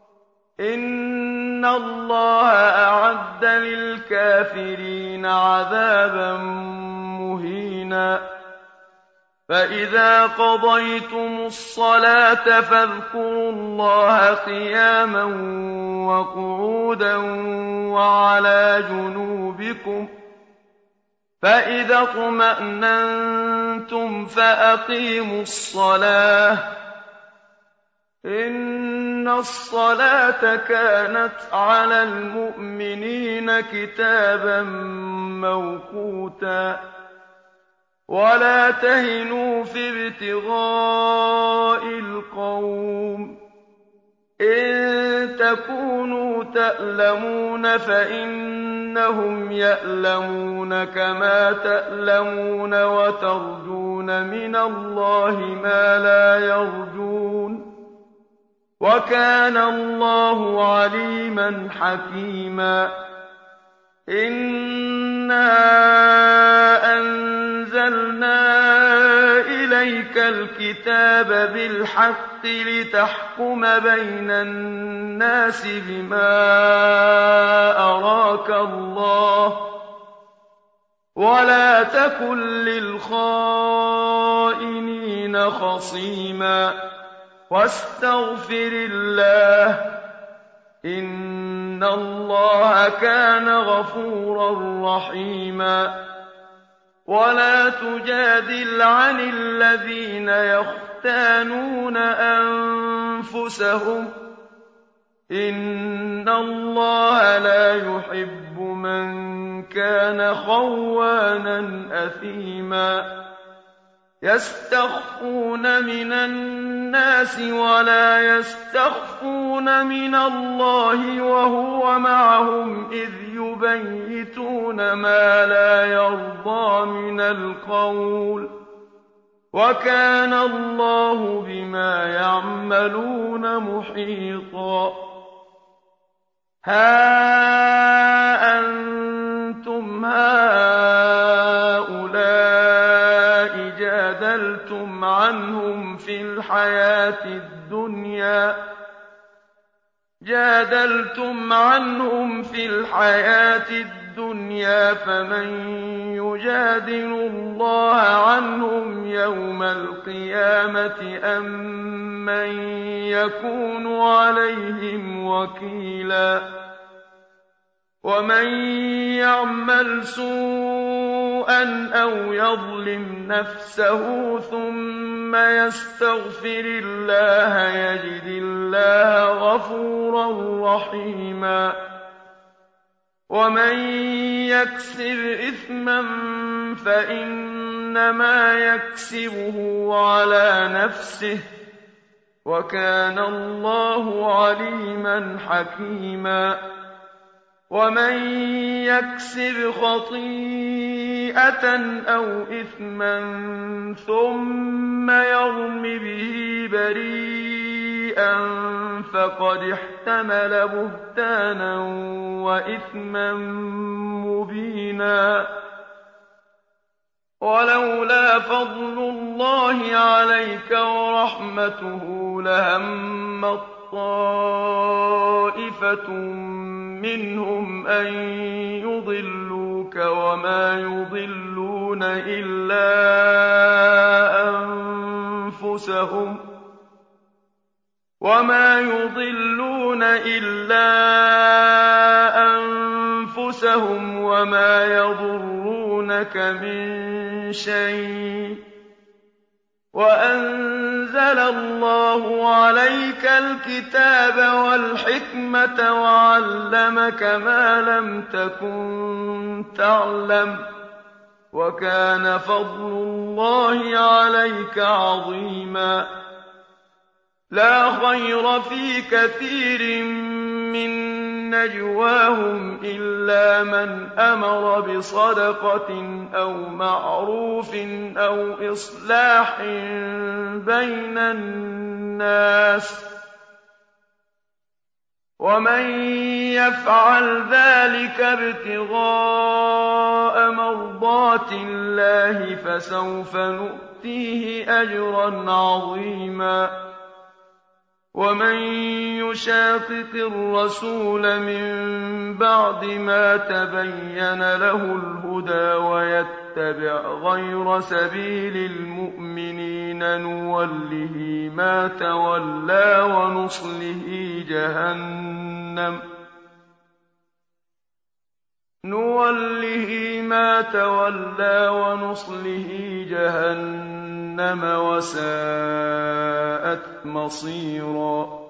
إِنَّ اللَّهَ أَعَدَّ لِلْكَافِرِينَ عَذَابًا مُّهِينًا. فَإِذَا قَضَيْتُمُ الصَّلَاةَ فَاذْكُرُوا اللَّهَ قِيَامًا وَقُعُودًا وَعَلَىٰ جُنُوبِكُمْ ۚ فَإِذَا اطْمَأْنَنتُمْ فَأَقِيمُوا الصَّلَاةَ ۚ إِنَّ الصَّلَاةَ كَانَتْ عَلَى الْمُؤْمِنِينَ كِتَابًا مَّوْقُوتًا. وَلَا تَهِنُوا فِي ابْتِغَاءِ الْقَوْمِ ۖ إِن تَكُونُوا تَأْلَمُونَ فَإِنَّهُمْ يَأْلَمُونَ كَمَا تَأْلَمُونَ وَتَرْجُونَ مِنَ اللَّهِ مَا لَا يَرْجُونَ ۗ وَكَانَ اللَّهُ عَلِيمًا حَكِيمًا. إِنَّا أَنزَلْنَا إِلَيْكَ الْكِتَابَ بِالْحَقِّ لِتَحْكُمَ بَيْنَ النَّاسِ بِمَا أَرَاكَ اللَّهُ ۚ وَلَا تَكُن لِّلْخَائِنِينَ خَصِيمًا. وَاسْتَغْفِرِ اللَّهَ ۖ إِنَّ اللَّهَ كَانَ غَفُورًا رَّحِيمًا. وَلَا تُجَادِلْ عَنِ الَّذِينَ يَخْتَانُونَ أَنفُسَهُمْ ۚ إِنَّ اللَّهَ لَا يُحِبُّ مَن كَانَ خَوَّانًا أَثِيمًا. يَسْتَخْفُونَ مِنَ النَّاسِ وَلَا يَسْتَخْفُونَ مِنَ اللَّهِ وَهُوَ مَعَهُمْ إِذْ يُبَيِّتُونَ مَا لَا يَرْضَىٰ مِنَ الْقَوْلِ ۚ وَكَانَ اللَّهُ بِمَا يَعْمَلُونَ مُحِيطًا. هَا أَنتُمْ هَٰؤُلَاءِ جَادَلْتُمْ عنهم في الْحَيَاةِ الدُّنْيَا فَمَن يُجَادِلُ اللَّهَ عَنْهُمْ يَوْمَ الْقِيَامَةِ أَم مَّن يَكُونُ عَلَيْهِمْ وَكِيلًا. وَمَن يَعْمَلْ سُوءًا أَوْ يَظْلِمْ نَفْسَهُ ثُمَّ يَسْتَغْفِرِ اللَّهَ يَجِدِ اللَّهَ غَفُورًا رَّحِيمًا. وَمَن يَكْسِبْ إِثْمًا فَإِنَّمَا يَكْسِبُهُ عَلَىٰ نَفْسِهِ ۚ وَكَانَ اللَّهُ عَلِيمًا حَكِيمًا. وَمَن يَكْسِبْ خَطِيئَةً أَوْ إِثْمًا ثُمَّ يَرْمِ بِهِ بَرِيئًا فَقَدِ احْتَمَلَ بُهْتَانًا وَإِثْمًا مُّبِينًا. وَلَوْلَا فَضْلُ اللَّهِ عَلَيْكَ وَرَحْمَتُهُ لَهَمَّت طَّائِفَةٌ مِّنْهُمْ أَن يُضِلُّوكَ وَمَا يُضِلُّونَ إِلَّا أَنفُسَهُمْ وَمَا يَضُرُّونَكَ مِن شَيْءٍ ۚ وَأَنزَلَ أَنزَلَ اللَّهُ عَلَيْكَ الْكِتَابَ وَالْحِكْمَةَ وَعَلَّمَكَ مَا لَمْ تَكُن تَعْلَمُ ۚ وَكَانَ فَضْلُ اللَّهِ عَلَيْكَ عَظِيمًا لَا خَيْرَ فِي كَثِيرٍ مِّن نَّجْوَاهُمْ إِلَّا مَنْ أَمَرَ بِصَدَقَةٍ أَوْ مَعْرُوفٍ أَوْ إِصْلَاحٍ بَيْنَ النَّاسِ ۚ وَمَن يَفْعَلْ ذَٰلِكَ ابْتِغَاءَ مَرْضَاتِ اللَّهِ فَسَوْفَ نُؤْتِيهِ أَجْرًا عَظِيمًا وَمَن يُشَاقِقِ الرَّسُولَ مِن بَعْدِ مَا تَبَيَّنَ لَهُ الْهُدَىٰ وَيَتَّبِعْ غَيْرَ سَبِيلِ الْمُؤْمِنِينَ نُوَلِّهِ مَا تَوَلَّىٰ وَنُصْلِهِ جَهَنَّمَ وَسَاءَتْ مَصِيرًا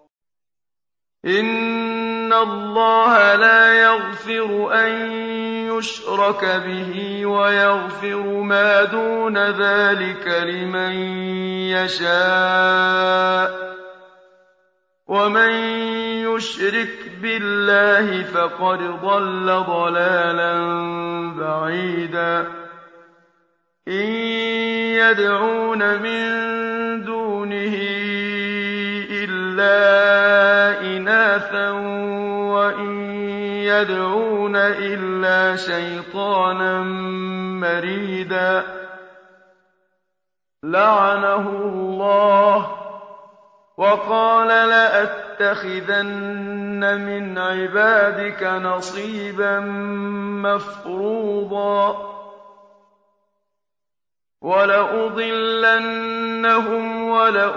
إِنَّ اللَّهَ لَا يَغْفِرُ أَن يُشْرَكَ بِهِ وَيَغْفِرُ مَا دُونَ ذَٰلِكَ لِمَن يَشَاءُ ۚ وَمَن يُشْرِكْ بِاللَّهِ فَقَدْ ضَلَّ ضَلَالًا بَعِيدًا إِن يَدْعُونَ مِن دُونِهِ إِلَّا إِنَاثًا وَإِن يَدْعُونَ إِلَّا شَيْطَانًا مَّرِيدًا لَّعَنَهُ اللَّهُ وَقَالَ لَأَتَّخِذَنَّ مِنْ عِبَادِكَ نَصِيبًا مَّفْرُوضًا وَلَأُضِلَّنَّهُمْ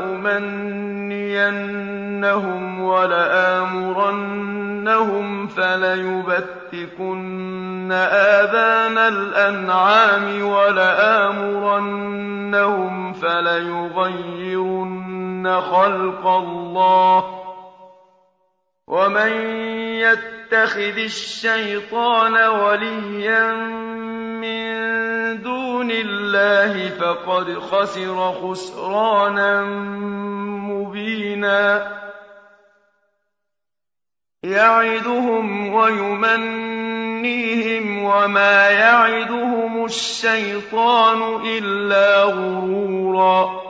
وَلَأُمَنِّيَنَّهُمْ وَلَآمُرَنَّهُمْ فَلَيُبَتِّكُنَّ آذَانَ الْأَنْعَامِ وَلَآمُرَنَّهُمْ فَلَيُغَيِّرُنَّ خَلْقَ اللَّهِ ۚ وَمَن يَتَّخِذِ الشَّيْطَانَ وَلِيًّا مِّن دُونِ اللَّهِ فَقَدْ خَسِرَ خُسْرَانًا مُّبِينًا يَعِدُهُمْ وَيُمَنِّيهِمْ وَمَا يَعِدُهُمُ الشَّيْطَانُ إِلَّا غُرُورًا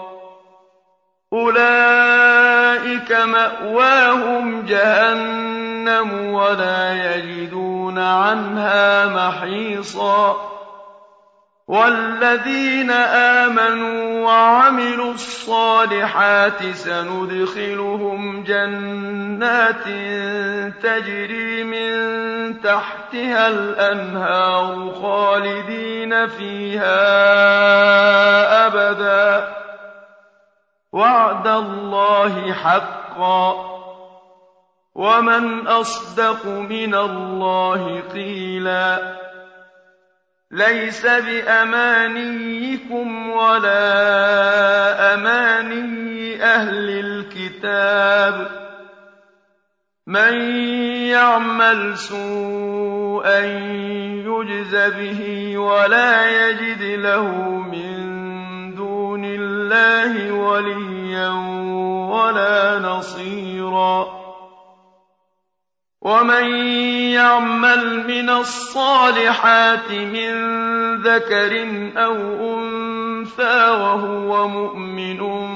أُولَٰئِكَ مَأْوَاهُمْ جَهَنَّمُ وَلَا يَجِدُونَ عَنْهَا مَحِيصًا وَالَّذِينَ آمَنُوا وَعَمِلُوا الصَّالِحَاتِ سَنُدْخِلُهُمْ جَنَّاتٍ تَجْرِي مِن تَحْتِهَا الْأَنْهَارُ خَالِدِينَ فِيهَا أَبَدًا ۖ وَعْدَ اللَّهِ حَقًّا ۚ وَمَنْ أَصْدَقُ مِنَ اللَّهِ قِيلًا لَيْسَ بِأَمَانِيِّكُمْ وَلَا أَمَانِيِّ أَهْلِ الْكِتَابِ ۗ مَن يَعْمَلْ سُوءًا يُجْزَ بِهِ وَلَا يَجِدْ لَهُ مِن دُونِ اللَّهِ وَلِيًّا وَلَا نَصِيرًا وَمَن يَعْمَلْ مِنَ الصَّالِحَاتِ مِن ذَكَرٍ أَوْ أُنثَىٰ وَهُوَ مُؤْمِنٌ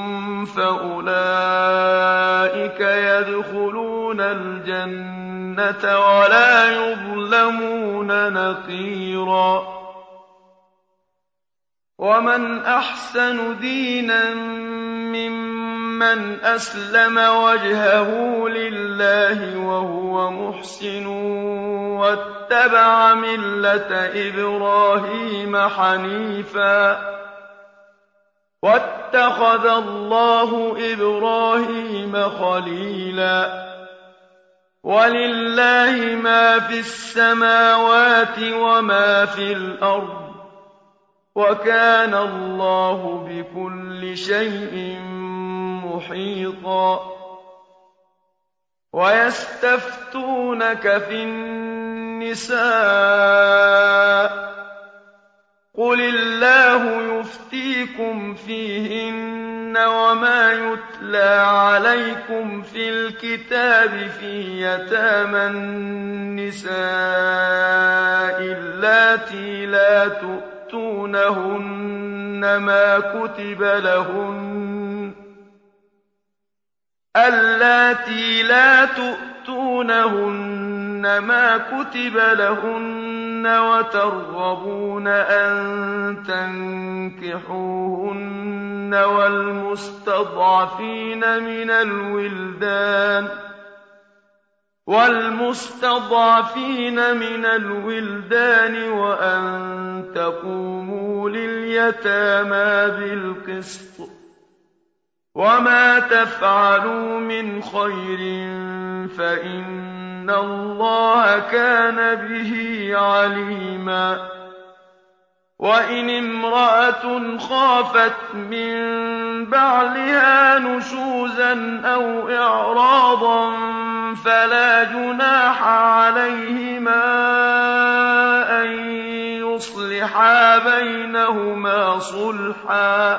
فَأُولَٰئِكَ يَدْخُلُونَ الْجَنَّةَ وَلَا يُظْلَمُونَ نَقِيرًا وَمَنْ أَحْسَنُ دِينًا مِّمَّنْ أَسْلَمَ وَجْهَهُ لِلَّهِ وَهُوَ مُحْسِنٌ وَاتَّبَعَ مِلَّةَ إِبْرَاهِيمَ حَنِيفًا ۗ وَاتَّخَذَ اللَّهُ إِبْرَاهِيمَ خَلِيلًا وَلِلَّهِ مَا فِي السَّمَاوَاتِ وَمَا فِي الْأَرْضِ ۚ وَكَانَ اللَّهُ بِكُلِّ شَيْءٍ مُحِيطًا وَيَسْتَفْتُونَكَ فِي النِّسَاءِ قُلِ اللَّهُ يُفْتِيكُمْ فِيهِنَّ وَمَا يُتْلَىٰ عَلَيْكُمْ فِي الْكِتَابِ فِي يَتَامَى النِّسَاءِ اللَّاتِي لَا تُؤْتُونَهُنَّ مَا كُتِبَ لَهُنَّ وَتَرْغَبُونَ أَن تَنكِحُوهُنَّ وَالْمُسْتَضْعَفِينَ مِنَ الْوِلْدَانِ وَأَن تَقُومُوا لِلْيَتَامَىٰ بِالْقِسْطِ ۚ وَمَا تَفْعَلُوا مِنْ خَيْرٍ فَإِنَّ اللَّهَ كَانَ بِهِ عَلِيمًا وَإِنِ امْرَأَةٌ خَافَتْ مِن بَعْلِهَا نُشُوزًا أَوْ إِعْرَاضًا فَلَا جُنَاحَ عَلَيْهِمَا أَن يُصْلِحَا بَيْنَهُمَا صُلْحًا ۚ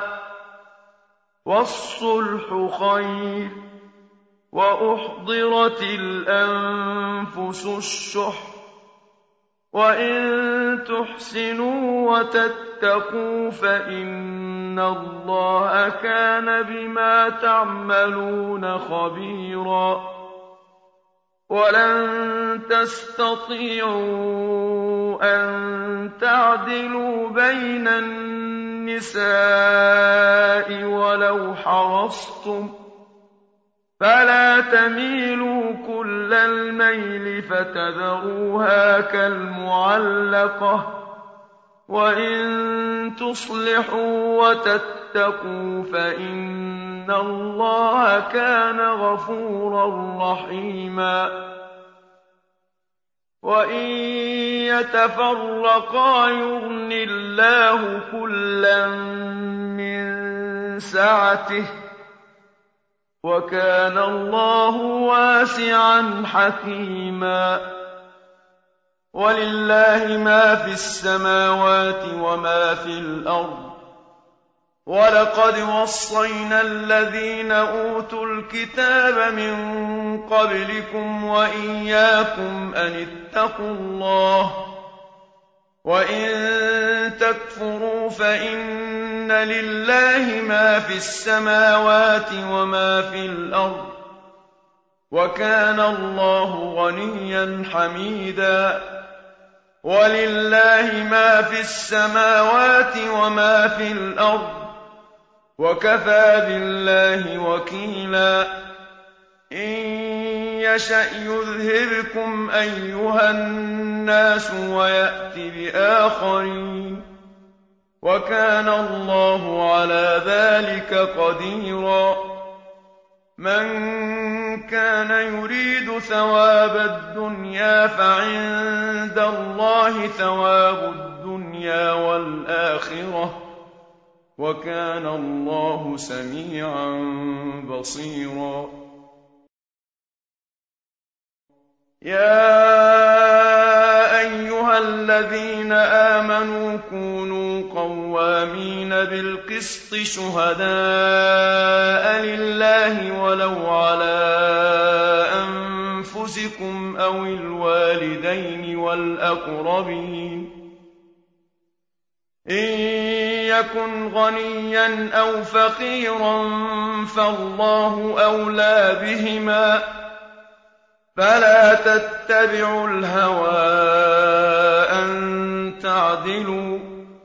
وَالصُّلْحُ خَيْرٌ ۗ وَأُحْضِرَتِ الْأَنفُسُ الشُّحَّ ۚ وَإِن تُحْسِنُوا وَتَتَّقُوا فَإِنَّ اللَّهَ كَانَ بِمَا تَعْمَلُونَ خَبِيرًا وَلَن تَسْتَطِيعُوا أَن تَعْدِلُوا بَيْنَ النِّسَاءِ وَلَوْ حَرَصْتُمْ ۖ فَلَا تَمِيلُوا كُلَّ الْمَيْلِ فَتَذَرُوهَا كَالْمُعَلَّقَةِ ۚ وَإِن تُصْلِحُوا وَتَتَّقُوا فَإِنَّ اللَّهَ كَانَ غَفُورًا رَّحِيمًا وَإِن يَتَفَرَّقَا يُغْنِ اللَّهُ كُلًّا مِّن سَعَتِهِ ۚ وَكَانَ اللَّهُ وَاسِعًا حَكِيمًا وَلِلَّهِ مَا فِي السَّمَاوَاتِ وَمَا فِي الْأَرْضِ ۗ وَلَقَدْ وَصَّيْنَا الَّذِينَ أُوتُوا الْكِتَابَ مِن قَبْلِكُمْ وَإِيَّاكُمْ أَنِ اتَّقُوا اللَّهَ ۚ وَإِن تَكْفُرُوا فَإِنَّ لِلَّهِ مَا فِي السَّمَاوَاتِ وَمَا في الْأَرْضِ ۚ وَكَانَ اللَّهُ غَنِيًّا حَمِيدًا وَلِلَّهِ مَا فِي السَّمَاوَاتِ وَمَا فِي الْأَرْضِ ۚ وَكَفَىٰ بِاللَّهِ وَكِيلًا إِن يَشَأْ يُذْهِبْكُمْ أَيُّهَا النَّاسُ وَيَأْتِ بِآخَرِينَ ۚ وَكَانَ اللَّهُ عَلَىٰ ذَٰلِكَ قَدِيرًا مَّن كَانَ يُرِيدُ ثَوَابَ الدُّنْيَا فَعِندَ اللَّهِ ثَوَابُ الدُّنْيَا وَالْآخِرَةِ ۚ وَكَانَ اللَّهُ سَمِيعًا بَصِيرًا يَا أَيُّهَا الَّذِينَ آمَنُوا كُونُوا قَوَّامِينَ بِالْقِسْطِ شُهَدَاءَ لِلَّهِ وَلَوْ عَلَىٰ أَنفُسِكُمْ أَوِ الْوَالِدَيْنِ وَالْأَقْرَبِينَ ۚ إِن يَكُنْ غَنِيًّا أَوْ فَقِيرًا فَاللَّهُ أَوْلَىٰ بِهِمَا ۖ فَلَا تَتَّبِعُوا الْهَوَىٰ أَن تَعْدِلُوا ۚ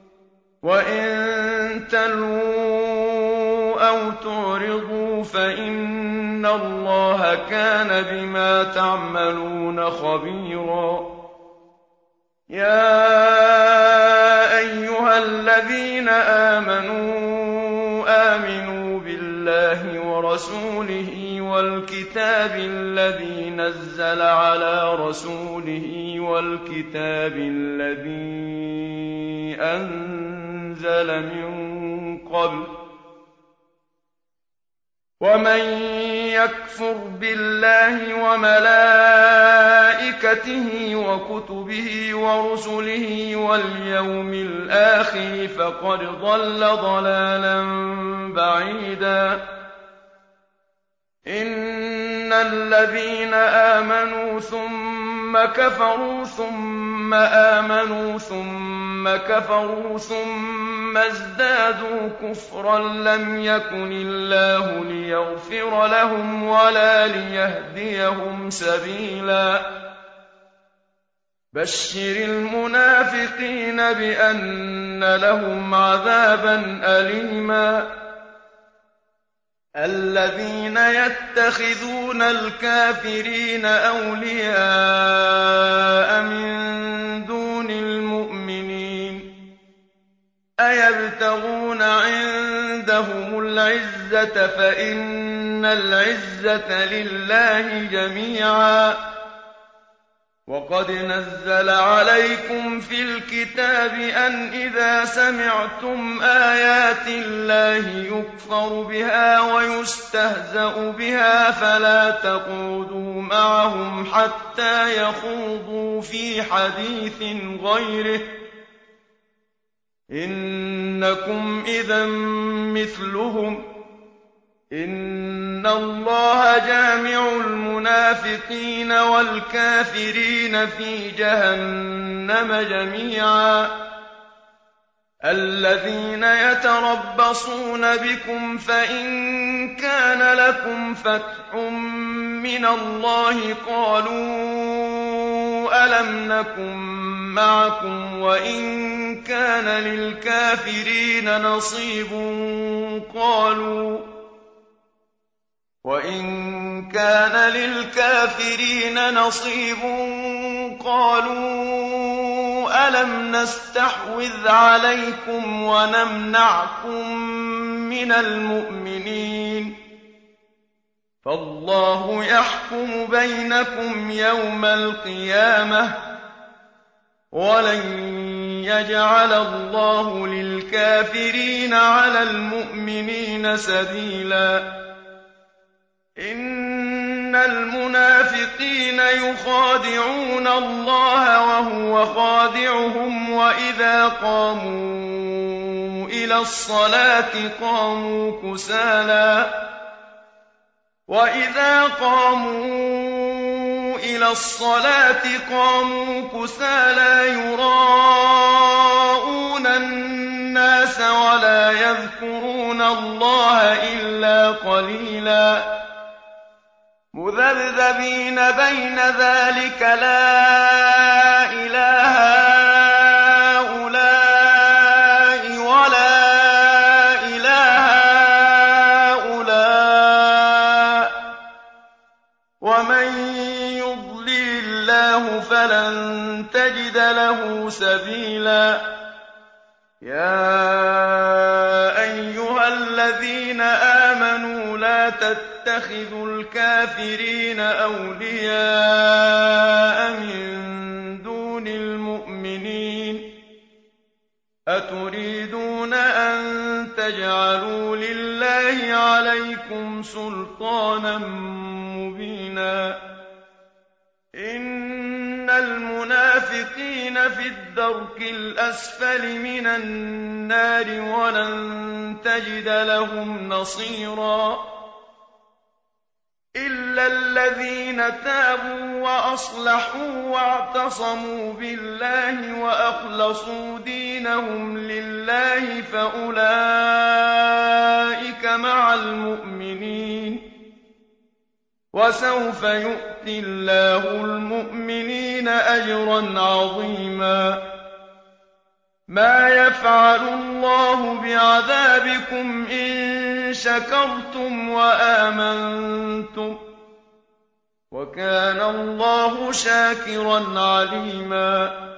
وَإِن تَلْوُوا أَوْ تُعْرِضُوا فَإِنَّ اللَّهَ كَانَ بِمَا تَعْمَلُونَ خَبِيرًا يَا أَيُّهَا الَّذِينَ آمِنُوا بِاللَّهِ وَرَسُولِهِ وَالْكِتَابِ الَّذِي نَزَّلَ عَلَىٰ رَسُولِهِ وَالْكِتَابِ الَّذِي أَنزَلَ مِن قَبْلُ ۚ ومن يكفر بالله وملائكته وكتبه ورسله واليوم الآخر فقد ضل ضلالا بعيدا إن الذين آمنوا ثم كفروا ثم آمنوا ثم كفروا ثم ازدادوا كفرا لم يكن الله ليغفر لهم ولا ليهديهم سبيلا بشر المنافقين بأن لهم عذابا أليما الذين يتخذون الكافرين أولياء من دون المؤمنين أيبتغون عندهم العزة فإن العزة لله جميعا وقد نزل عليكم في الكتاب أن إذا سمعتم آيات الله يكفر بها ويستهزأ بها فلا تقعدوا معهم حتى يخوضوا في حديث غيره إنكم إذا مثلهم إن الله جامع المنافقين والكافرين في جهنم جميعا الذين يتربصون بكم فإن كان لكم فتح من الله قالوا ألم نكن معكم وإن كان للكافرين نصيب قالوا ألم نستحوذ عليكم ونمنعكم من المؤمنين فالله يحكم بينكم يوم القيامة ولن يجعل الله للكافرين على المؤمنين سبيلا إن المنافقين يخادعون الله وهو خادعهم وإذا قاموا إلى الصلاة قاموا كسالى يراءون الناس ولا يذكرون الله إلا قليلا مذبذبين بين ذلك لا إله هؤلاء ولا إله هؤلاء ومن يضلل الله فلن تجد له سبيلا يا أيها الذين آمنوا لا تتخذوا الكافرين أولياء من دون المؤمنين أتريدون أن تجعلوا لله عليكم سلطانا مبينا إن المنافقين في الدرك الأسفل من النار ولن تجد لهم نصيرا إلا الذين تابوا وأصلحوا واعتصموا بالله وأخلصوا دينهم لله فأولئك مع المؤمنين وسوف يؤتي الله المؤمنين أجرا عظيما ما يفعل الله بعذابكم إن شكرتم وآمنتم وكان الله شاكرا عليما